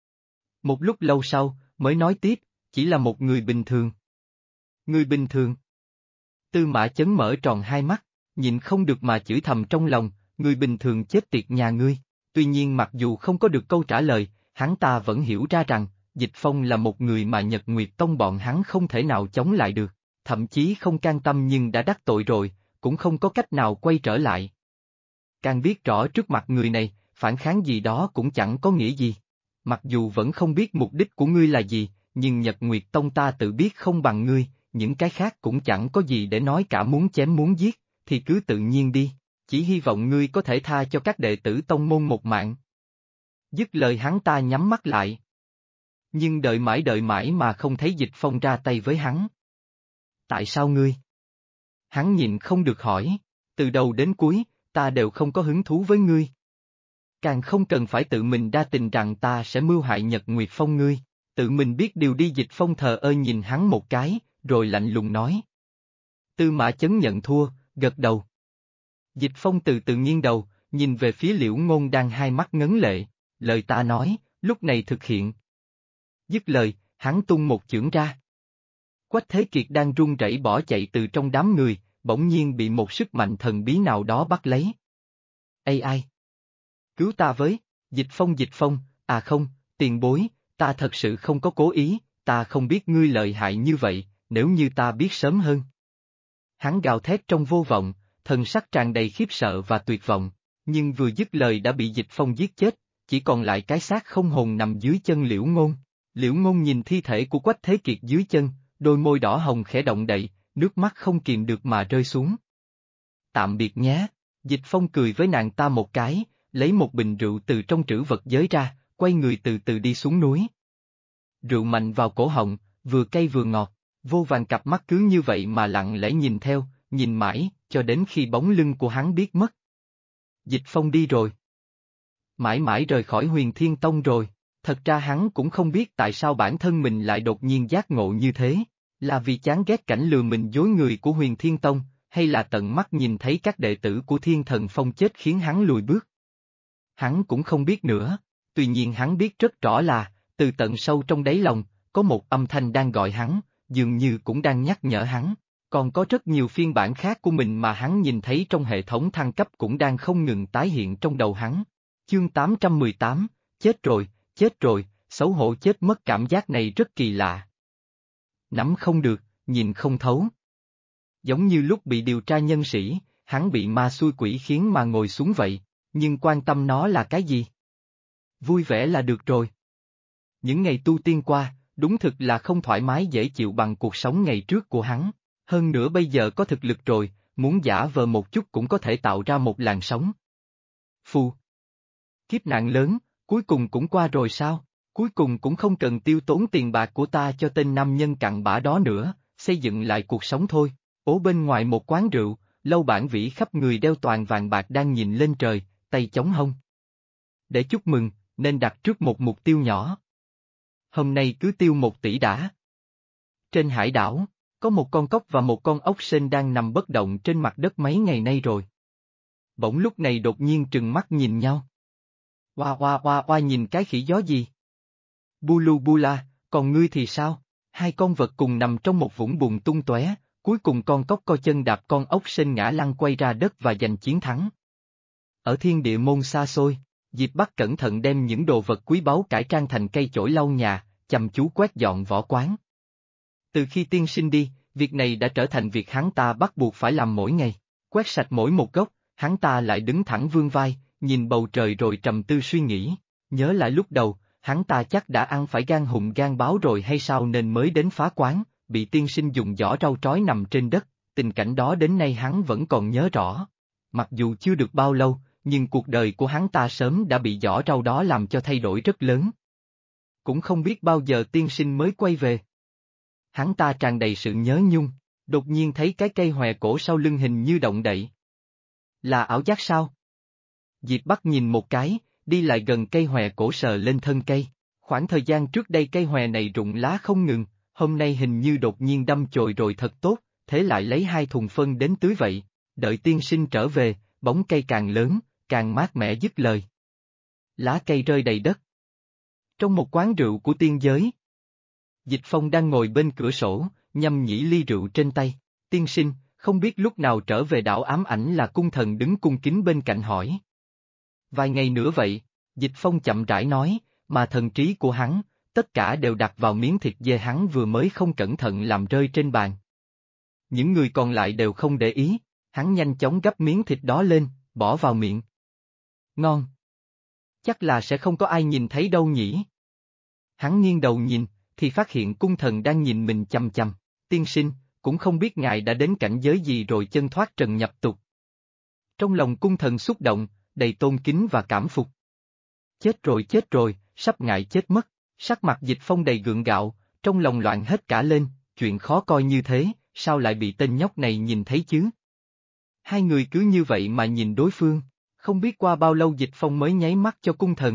Một lúc lâu sau, mới nói tiếp, chỉ là một người bình thường. Người bình thường? Tư Mã Chấn mở tròn hai mắt, nhịn không được mà chửi thầm trong lòng, người bình thường chết tiệt nhà ngươi. Tuy nhiên mặc dù không có được câu trả lời, hắn ta vẫn hiểu ra rằng, Dịch Phong là một người mà Nhật Nguyệt Tông bọn hắn không thể nào chống lại được, thậm chí không can tâm nhưng đã đắc tội rồi, cũng không có cách nào quay trở lại. Càng biết rõ trước mặt người này, phản kháng gì đó cũng chẳng có nghĩa gì. Mặc dù vẫn không biết mục đích của ngươi là gì, nhưng Nhật Nguyệt Tông ta tự biết không bằng ngươi, những cái khác cũng chẳng có gì để nói cả muốn chém muốn giết, thì cứ tự nhiên đi, chỉ hy vọng ngươi có thể tha cho các đệ tử tông môn một mạng. Dứt lời hắn ta nhắm mắt lại. Nhưng đợi mãi mà không thấy Dịch Phong ra tay với hắn. Tại sao ngươi? Hắn nhịn không được hỏi, từ đầu đến cuối, ta đều không có hứng thú với ngươi. Càng không cần phải tự mình đa tình rằng ta sẽ mưu hại Nhật Nguyệt Phong ngươi, tự mình biết điều đi. Dịch Phong thờ ơ nhìn hắn một cái, rồi lạnh lùng nói. Tư Mã Chấn nhận thua, gật đầu. Dịch Phong từ từ nghiêng đầu, nhìn về phía Liễu Ngôn đang hai mắt ngấn lệ, lời ta nói, lúc này thực hiện. Dứt lời, hắn tung một chưởng ra. Quách Thế Kiệt đang run rẩy bỏ chạy từ trong đám người, bỗng nhiên bị một sức mạnh thần bí nào đó bắt lấy. Ai? Cứu ta với, Dịch Phong, à không, tiền bối, ta thật sự không có cố ý, ta không biết ngươi lợi hại như vậy, nếu như ta biết sớm hơn. Hắn gào thét trong vô vọng, thần sắc tràn đầy khiếp sợ và tuyệt vọng, nhưng vừa dứt lời đã bị Dịch Phong giết chết, chỉ còn lại cái xác không hồn nằm dưới chân Liễu Ngôn. Liễu Ngôn nhìn thi thể của Quách Thế Kiệt dưới chân, đôi môi đỏ hồng khẽ động đậy, nước mắt không kìm được mà rơi xuống. Tạm biệt nhé, Dịch Phong cười với nàng ta một cái, lấy một bình rượu từ trong trữ vật giới ra, quay người từ từ đi xuống núi. Rượu mạnh vào cổ họng, vừa cay vừa ngọt, vô vàn cặp mắt cứ như vậy mà lặng lẽ nhìn theo, nhìn mãi, cho đến khi bóng lưng của hắn biết mất. Dịch Phong đi rồi. Mãi mãi rời khỏi Huyền Thiên Tông rồi, thật ra hắn cũng không biết tại sao bản thân mình lại đột nhiên giác ngộ như thế, là vì chán ghét cảnh lừa mình dối người của Huyền Thiên Tông, hay là tận mắt nhìn thấy các đệ tử của Thiên Thần Phong chết khiến hắn lùi bước. Hắn cũng không biết nữa, tuy nhiên hắn biết rất rõ là, từ tận sâu trong đáy lòng, có một âm thanh đang gọi hắn, dường như cũng đang nhắc nhở hắn, còn có rất nhiều phiên bản khác của mình mà hắn nhìn thấy trong hệ thống thăng cấp cũng đang không ngừng tái hiện trong đầu hắn. Chương 818, chết rồi, xấu hổ chết mất, cảm giác này rất kỳ lạ. Nắm không được, nhìn không thấu. Giống như lúc bị điều tra nhân sĩ, hắn bị ma xui quỷ khiến mà ngồi xuống vậy, nhưng quan tâm nó là cái gì? vui vẻ là được rồi. Những ngày tu tiên qua, đúng thực là không thoải mái dễ chịu bằng cuộc sống ngày trước của hắn. Hơn nữa bây giờ có thực lực rồi, muốn giả vờ một chút cũng có thể tạo ra một làn sóng. Phù. Kiếp nạn lớn, cuối cùng cũng qua rồi sao? Cuối cùng cũng không cần tiêu tốn tiền bạc của ta cho tên nam nhân cặn bã đó nữa, xây dựng lại cuộc sống thôi. Ố bên ngoài một quán rượu, Lâu Bản Vĩ khắp người đeo toàn vàng bạc đang nhìn lên trời, tay chống hông. Để chúc mừng, nên đặt trước một mục tiêu nhỏ. Hôm nay cứ tiêu 1 tỷ đã. Trên hải đảo, có một con cóc và một con ốc sên đang nằm bất động trên mặt đất mấy ngày nay rồi. Bỗng lúc này đột nhiên trừng mắt nhìn nhau. Oa oa oa oa, nhìn cái khỉ gió gì? Bulu Bula, còn ngươi thì sao? Hai con vật cùng nằm trong một vũng bùn tung tóe, cuối cùng con cóc co chân đạp con ốc sên ngã lăn quay ra đất và giành chiến thắng. Ở thiên địa môn xa xôi, Diệp Bắc cẩn thận đem những đồ vật quý báu cải trang thành cây chổi lau nhà, chăm chú quét dọn võ quán. Từ khi tiên sinh đi, việc này đã trở thành việc hắn ta bắt buộc phải làm mỗi ngày. Quét sạch mỗi một góc, hắn ta lại đứng thẳng vươn vai, nhìn bầu trời rồi trầm tư suy nghĩ. Nhớ lại lúc đầu, hắn ta chắc đã ăn phải gan hùm gan báo rồi hay sao nên mới đến phá quán, bị tiên sinh dùng giỏ rau trói nằm trên đất, tình cảnh đó đến nay hắn vẫn còn nhớ rõ. Mặc dù chưa được bao lâu, nhưng cuộc đời của hắn ta sớm đã bị giỏ rau đó làm cho thay đổi rất lớn. Cũng không biết bao giờ tiên sinh mới quay về. Hắn ta tràn đầy sự nhớ nhung, đột nhiên thấy cái cây hòe cổ sau lưng hình như động đậy. Là ảo giác sao? Diệp Bắc nhìn một cái, đi lại gần cây hòe cổ sờ lên thân cây. Khoảng thời gian trước đây cây hòe này rụng lá không ngừng, hôm nay hình như đột nhiên đâm chồi rồi thật tốt, thế lại lấy 2 thùng phân đến tưới vậy. Đợi tiên sinh trở về, bóng cây càng lớn, càng mát mẻ dứt lời. Lá cây rơi đầy đất. Trong một quán rượu của tiên giới, Dịch Phong đang ngồi bên cửa sổ, nhâm nhĩ ly rượu trên tay. Tiên sinh, không biết lúc nào trở về đảo ám ảnh, là cung thần đứng cung kính bên cạnh hỏi. Vài ngày nữa vậy, Dịch Phong chậm rãi nói, mà thần trí của hắn, tất cả đều đặt vào miếng thịt dê hắn vừa mới không cẩn thận làm rơi trên bàn. Những người còn lại đều không để ý, hắn nhanh chóng gắp miếng thịt đó lên, bỏ vào miệng. Ngon. Chắc là sẽ không có ai nhìn thấy đâu nhỉ. Hắn nghiêng đầu nhìn, thì phát hiện cung thần đang nhìn mình chằm chằm. Tiên sinh, cũng không biết ngài đã đến cảnh giới gì rồi, chân thoát trần nhập tục. Trong lòng cung thần xúc động, đầy tôn kính và cảm phục. Chết rồi, sắp ngại chết mất. Sắc mặt Dịch Phong đầy gượng gạo, trong lòng loạn hết cả lên, chuyện khó coi như thế, sao lại bị tên nhóc này nhìn thấy chứ? Hai người cứ như vậy mà nhìn đối phương, không biết qua bao lâu Dịch Phong mới nháy mắt cho cung thần.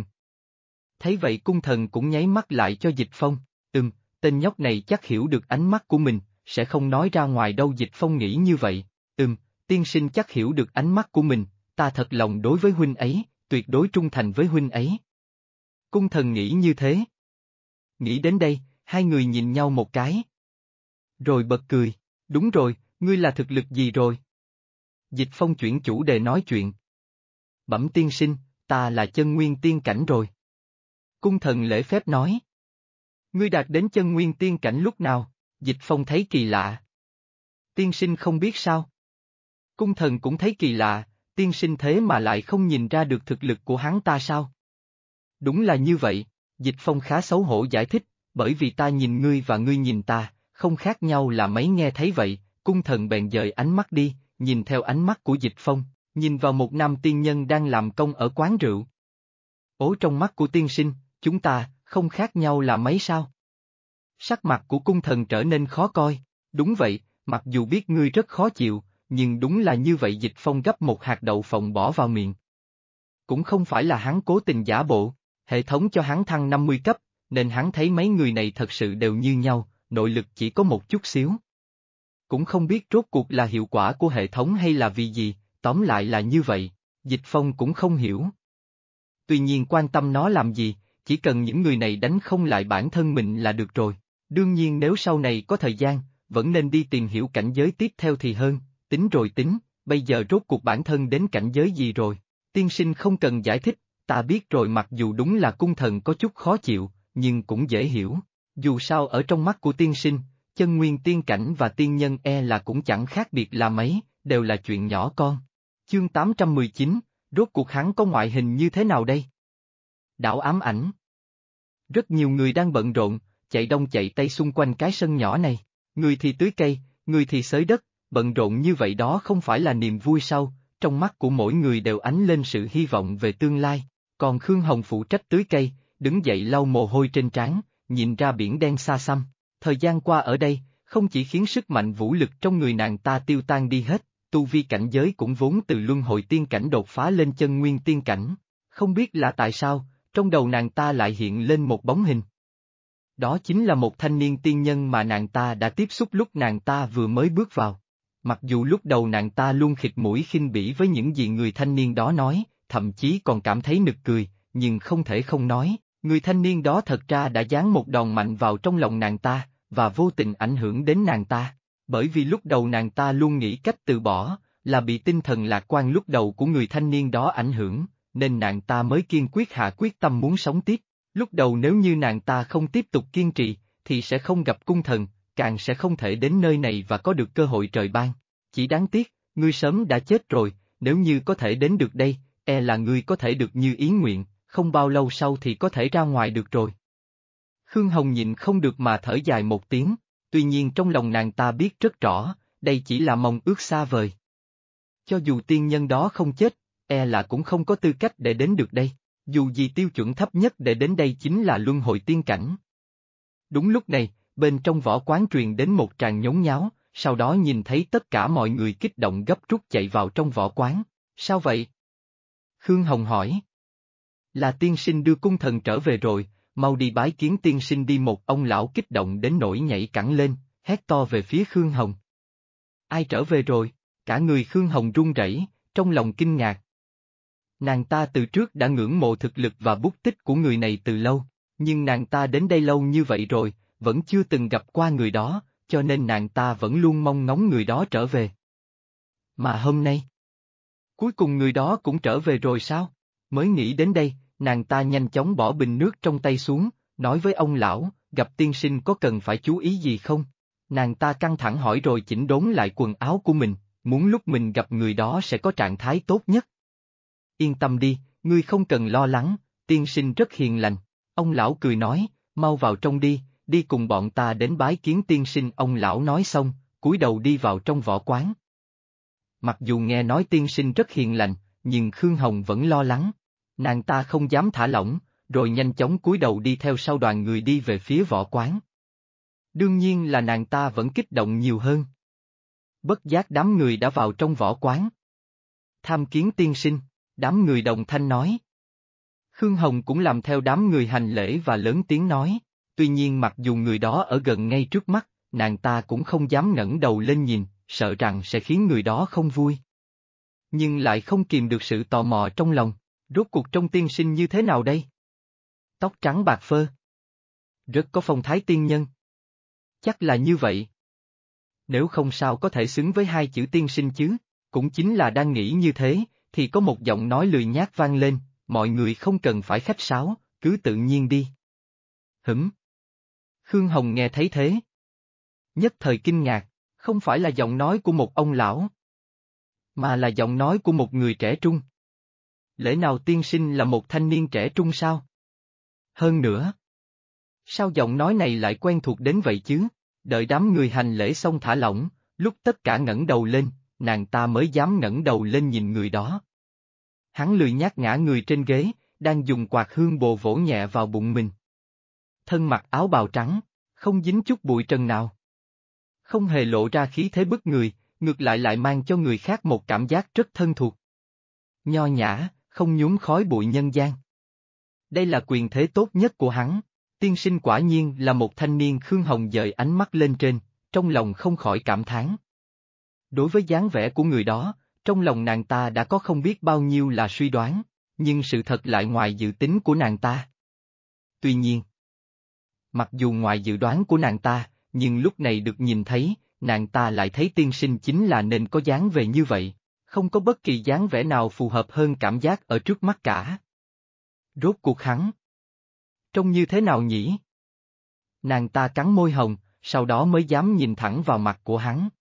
Thấy vậy cung thần cũng nháy mắt lại cho Dịch Phong, tên nhóc này chắc hiểu được ánh mắt của mình, sẽ không nói ra ngoài đâu. Dịch Phong nghĩ như vậy, tiên sinh chắc hiểu được ánh mắt của mình, ta thật lòng đối với huynh ấy, tuyệt đối trung thành với huynh ấy. Cung thần nghĩ như thế. Nghĩ đến đây, hai người nhìn nhau một cái. Rồi bật cười, đúng rồi, ngươi là thực lực gì rồi? Dịch Phong chuyển chủ đề nói chuyện. Bẩm tiên sinh, ta là chân nguyên tiên cảnh rồi. Cung thần lễ phép nói. Ngươi đạt đến chân nguyên tiên cảnh lúc nào? Dịch Phong thấy kỳ lạ. Tiên sinh không biết sao? Cung thần cũng thấy kỳ lạ, tiên sinh thế mà lại không nhìn ra được thực lực của hắn ta sao? Đúng là như vậy, Dịch Phong khá xấu hổ giải thích, bởi vì ta nhìn ngươi và ngươi nhìn ta, không khác nhau là mấy. Nghe thấy vậy, cung thần bèn dời ánh mắt đi, nhìn theo ánh mắt của Dịch Phong, nhìn vào một nam tiên nhân đang làm công ở quán rượu. Ố, trong mắt của tiên sinh, chúng ta, không khác nhau là mấy sao? Sắc mặt của cung thần trở nên khó coi, đúng vậy, mặc dù biết ngươi rất khó chịu, nhưng đúng là như vậy. Dịch Phong gấp một hạt đậu phộng bỏ vào miệng. Cũng không phải là hắn cố tình giả bộ, hệ thống cho hắn thăng 50 cấp, nên hắn thấy mấy người này thật sự đều như nhau, nội lực chỉ có một chút xíu. Cũng không biết rốt cuộc là hiệu quả của hệ thống hay là vì gì, tóm lại là như vậy, Dịch Phong cũng không hiểu. Tuy nhiên quan tâm nó làm gì, chỉ cần những người này đánh không lại bản thân mình là được rồi. Đương nhiên nếu sau này có thời gian, vẫn nên đi tìm hiểu cảnh giới tiếp theo thì hơn, tính rồi tính, bây giờ rốt cuộc bản thân đến cảnh giới gì rồi. Tiên sinh không cần giải thích, ta biết rồi. Mặc dù đúng là cung thần có chút khó chịu, nhưng cũng dễ hiểu. Dù sao ở trong mắt của tiên sinh, chân nguyên tiên cảnh và tiên nhân là cũng chẳng khác biệt là mấy, đều là chuyện nhỏ con. Chương 819, rốt cuộc hắn có ngoại hình như thế nào đây? Đảo ám ảnh. Rất nhiều người đang bận rộn, chạy đông chạy tây xung quanh cái sân nhỏ này. Người thì tưới cây, người thì xới đất, bận rộn như vậy đó không phải là niềm vui sao, trong mắt của mỗi người đều ánh lên sự hy vọng về tương lai. Còn Khương Hồng phụ trách tưới cây, đứng dậy lau mồ hôi trên trán, nhìn ra biển đen xa xăm. Thời gian qua ở đây, không chỉ khiến sức mạnh vũ lực trong người nàng ta tiêu tan đi hết, tu vi cảnh giới cũng vốn từ luân hồi tiên cảnh đột phá lên chân nguyên tiên cảnh. Không biết là tại sao, trong đầu nàng ta lại hiện lên một bóng hình. Đó chính là một thanh niên tiên nhân mà nàng ta đã tiếp xúc lúc nàng ta vừa mới bước vào. Mặc dù lúc đầu nàng ta luôn khịt mũi khinh bỉ với những gì người thanh niên đó nói, thậm chí còn cảm thấy nực cười, nhưng không thể không nói, người thanh niên đó thật ra đã giáng một đòn mạnh vào trong lòng nàng ta, và vô tình ảnh hưởng đến nàng ta. Bởi vì lúc đầu nàng ta luôn nghĩ cách từ bỏ, là bị tinh thần lạc quan lúc đầu của người thanh niên đó ảnh hưởng, nên nàng ta mới kiên quyết hạ quyết tâm muốn sống tiếp. Lúc đầu nếu như nàng ta không tiếp tục kiên trì, thì sẽ không gặp cung thần, càng sẽ không thể đến nơi này và có được cơ hội trời ban. Chỉ đáng tiếc, ngươi sớm đã chết rồi, nếu như có thể đến được đây, e là ngươi có thể được như ý nguyện, không bao lâu sau thì có thể ra ngoài được rồi. Khương Hồng nhịn không được mà thở dài một tiếng, tuy nhiên trong lòng nàng ta biết rất rõ, đây chỉ là mong ước xa vời. Cho dù tiên nhân đó không chết, e là cũng không có tư cách để đến được đây, dù gì tiêu chuẩn thấp nhất để đến đây chính là luân hồi tiên cảnh. Đúng lúc này, bên trong võ quán truyền đến một tràng nhốn nháo, sau đó nhìn thấy tất cả mọi người kích động gấp rút chạy vào trong võ quán. Sao vậy? Khương Hồng hỏi. Là tiên sinh đưa cung thần trở về rồi, mau đi bái kiến tiên sinh đi. Một ông lão kích động đến nỗi nhảy cẳng lên, hét to về phía Khương Hồng. Ai trở về rồi? Cả người Khương Hồng run rẩy, trong lòng kinh ngạc. Nàng ta từ trước đã ngưỡng mộ thực lực và bút tích của người này từ lâu, nhưng nàng ta đến đây lâu như vậy rồi, vẫn chưa từng gặp qua người đó, cho nên nàng ta vẫn luôn mong ngóng người đó trở về. Mà hôm nay, cuối cùng người đó cũng trở về rồi sao? Mới nghĩ đến đây, nàng ta nhanh chóng bỏ bình nước trong tay xuống, nói với ông lão, gặp tiên sinh có cần phải chú ý gì không? Nàng ta căng thẳng hỏi rồi chỉnh đốn lại quần áo của mình, muốn lúc mình gặp người đó sẽ có trạng thái tốt nhất. Yên tâm đi, ngươi không cần lo lắng, tiên sinh rất hiền lành. Ông lão cười nói, mau vào trong đi, đi cùng bọn ta đến bái kiến tiên sinh. Ông lão nói xong, cúi đầu đi vào trong võ quán. Mặc dù nghe nói tiên sinh rất hiền lành, nhưng Khương Hồng vẫn lo lắng. Nàng ta không dám thả lỏng, rồi nhanh chóng cúi đầu đi theo sau đoàn người đi về phía võ quán. Đương nhiên là nàng ta vẫn kích động nhiều hơn. Bất giác đám người đã vào trong võ quán. Tham kiến tiên sinh, đám người đồng thanh nói. Khương Hồng cũng làm theo đám người hành lễ và lớn tiếng nói, tuy nhiên mặc dù người đó ở gần ngay trước mắt, nàng ta cũng không dám ngẩng đầu lên nhìn, sợ rằng sẽ khiến người đó không vui. Nhưng lại không kìm được sự tò mò trong lòng, rốt cuộc trong tiên sinh như thế nào đây? Tóc trắng bạc phơ. Rất có phong thái tiên nhân. Chắc là như vậy. Nếu không sao có thể xứng với hai chữ tiên sinh chứ, cũng chính là đang nghĩ như thế, thì có một giọng nói lười nhác vang lên, mọi người không cần phải khách sáo, cứ tự nhiên đi. Khương Hồng nghe thấy thế. Nhất thời kinh ngạc, không phải là giọng nói của một ông lão, mà là giọng nói của một người trẻ trung. Lẽ nào tiên sinh là một thanh niên trẻ trung sao? Hơn nữa, sao giọng nói này lại quen thuộc đến vậy chứ? Đợi đám người hành lễ xong thả lỏng, lúc tất cả ngẩng đầu lên, nàng ta mới dám ngẩng đầu lên nhìn người đó. Hắn lười nhác ngã người trên ghế, đang dùng quạt hương bồ vỗ nhẹ vào bụng mình. Thân mặc áo bào trắng, không dính chút bụi trần nào. Không hề lộ ra khí thế bức người, ngược lại lại mang cho người khác một cảm giác rất thân thuộc. Nho nhã, không nhuốm khói bụi nhân gian. Đây là quyền thế tốt nhất của hắn. Tiên sinh quả nhiên là một thanh niên. Khương Hồng dời ánh mắt lên trên, trong lòng không khỏi cảm thán. Đối với dáng vẻ của người đó, trong lòng nàng ta đã có không biết bao nhiêu là suy đoán, nhưng sự thật lại ngoài dự tính của nàng ta. Tuy nhiên, mặc dù ngoài dự đoán của nàng ta, nhưng lúc này được nhìn thấy, nàng ta lại thấy tiên sinh chính là nên có dáng vẻ như vậy, không có bất kỳ dáng vẻ nào phù hợp hơn cảm giác ở trước mắt cả. Rốt cuộc hắn trông như thế nào nhỉ? Nàng ta cắn môi hồng, sau đó mới dám nhìn thẳng vào mặt của hắn.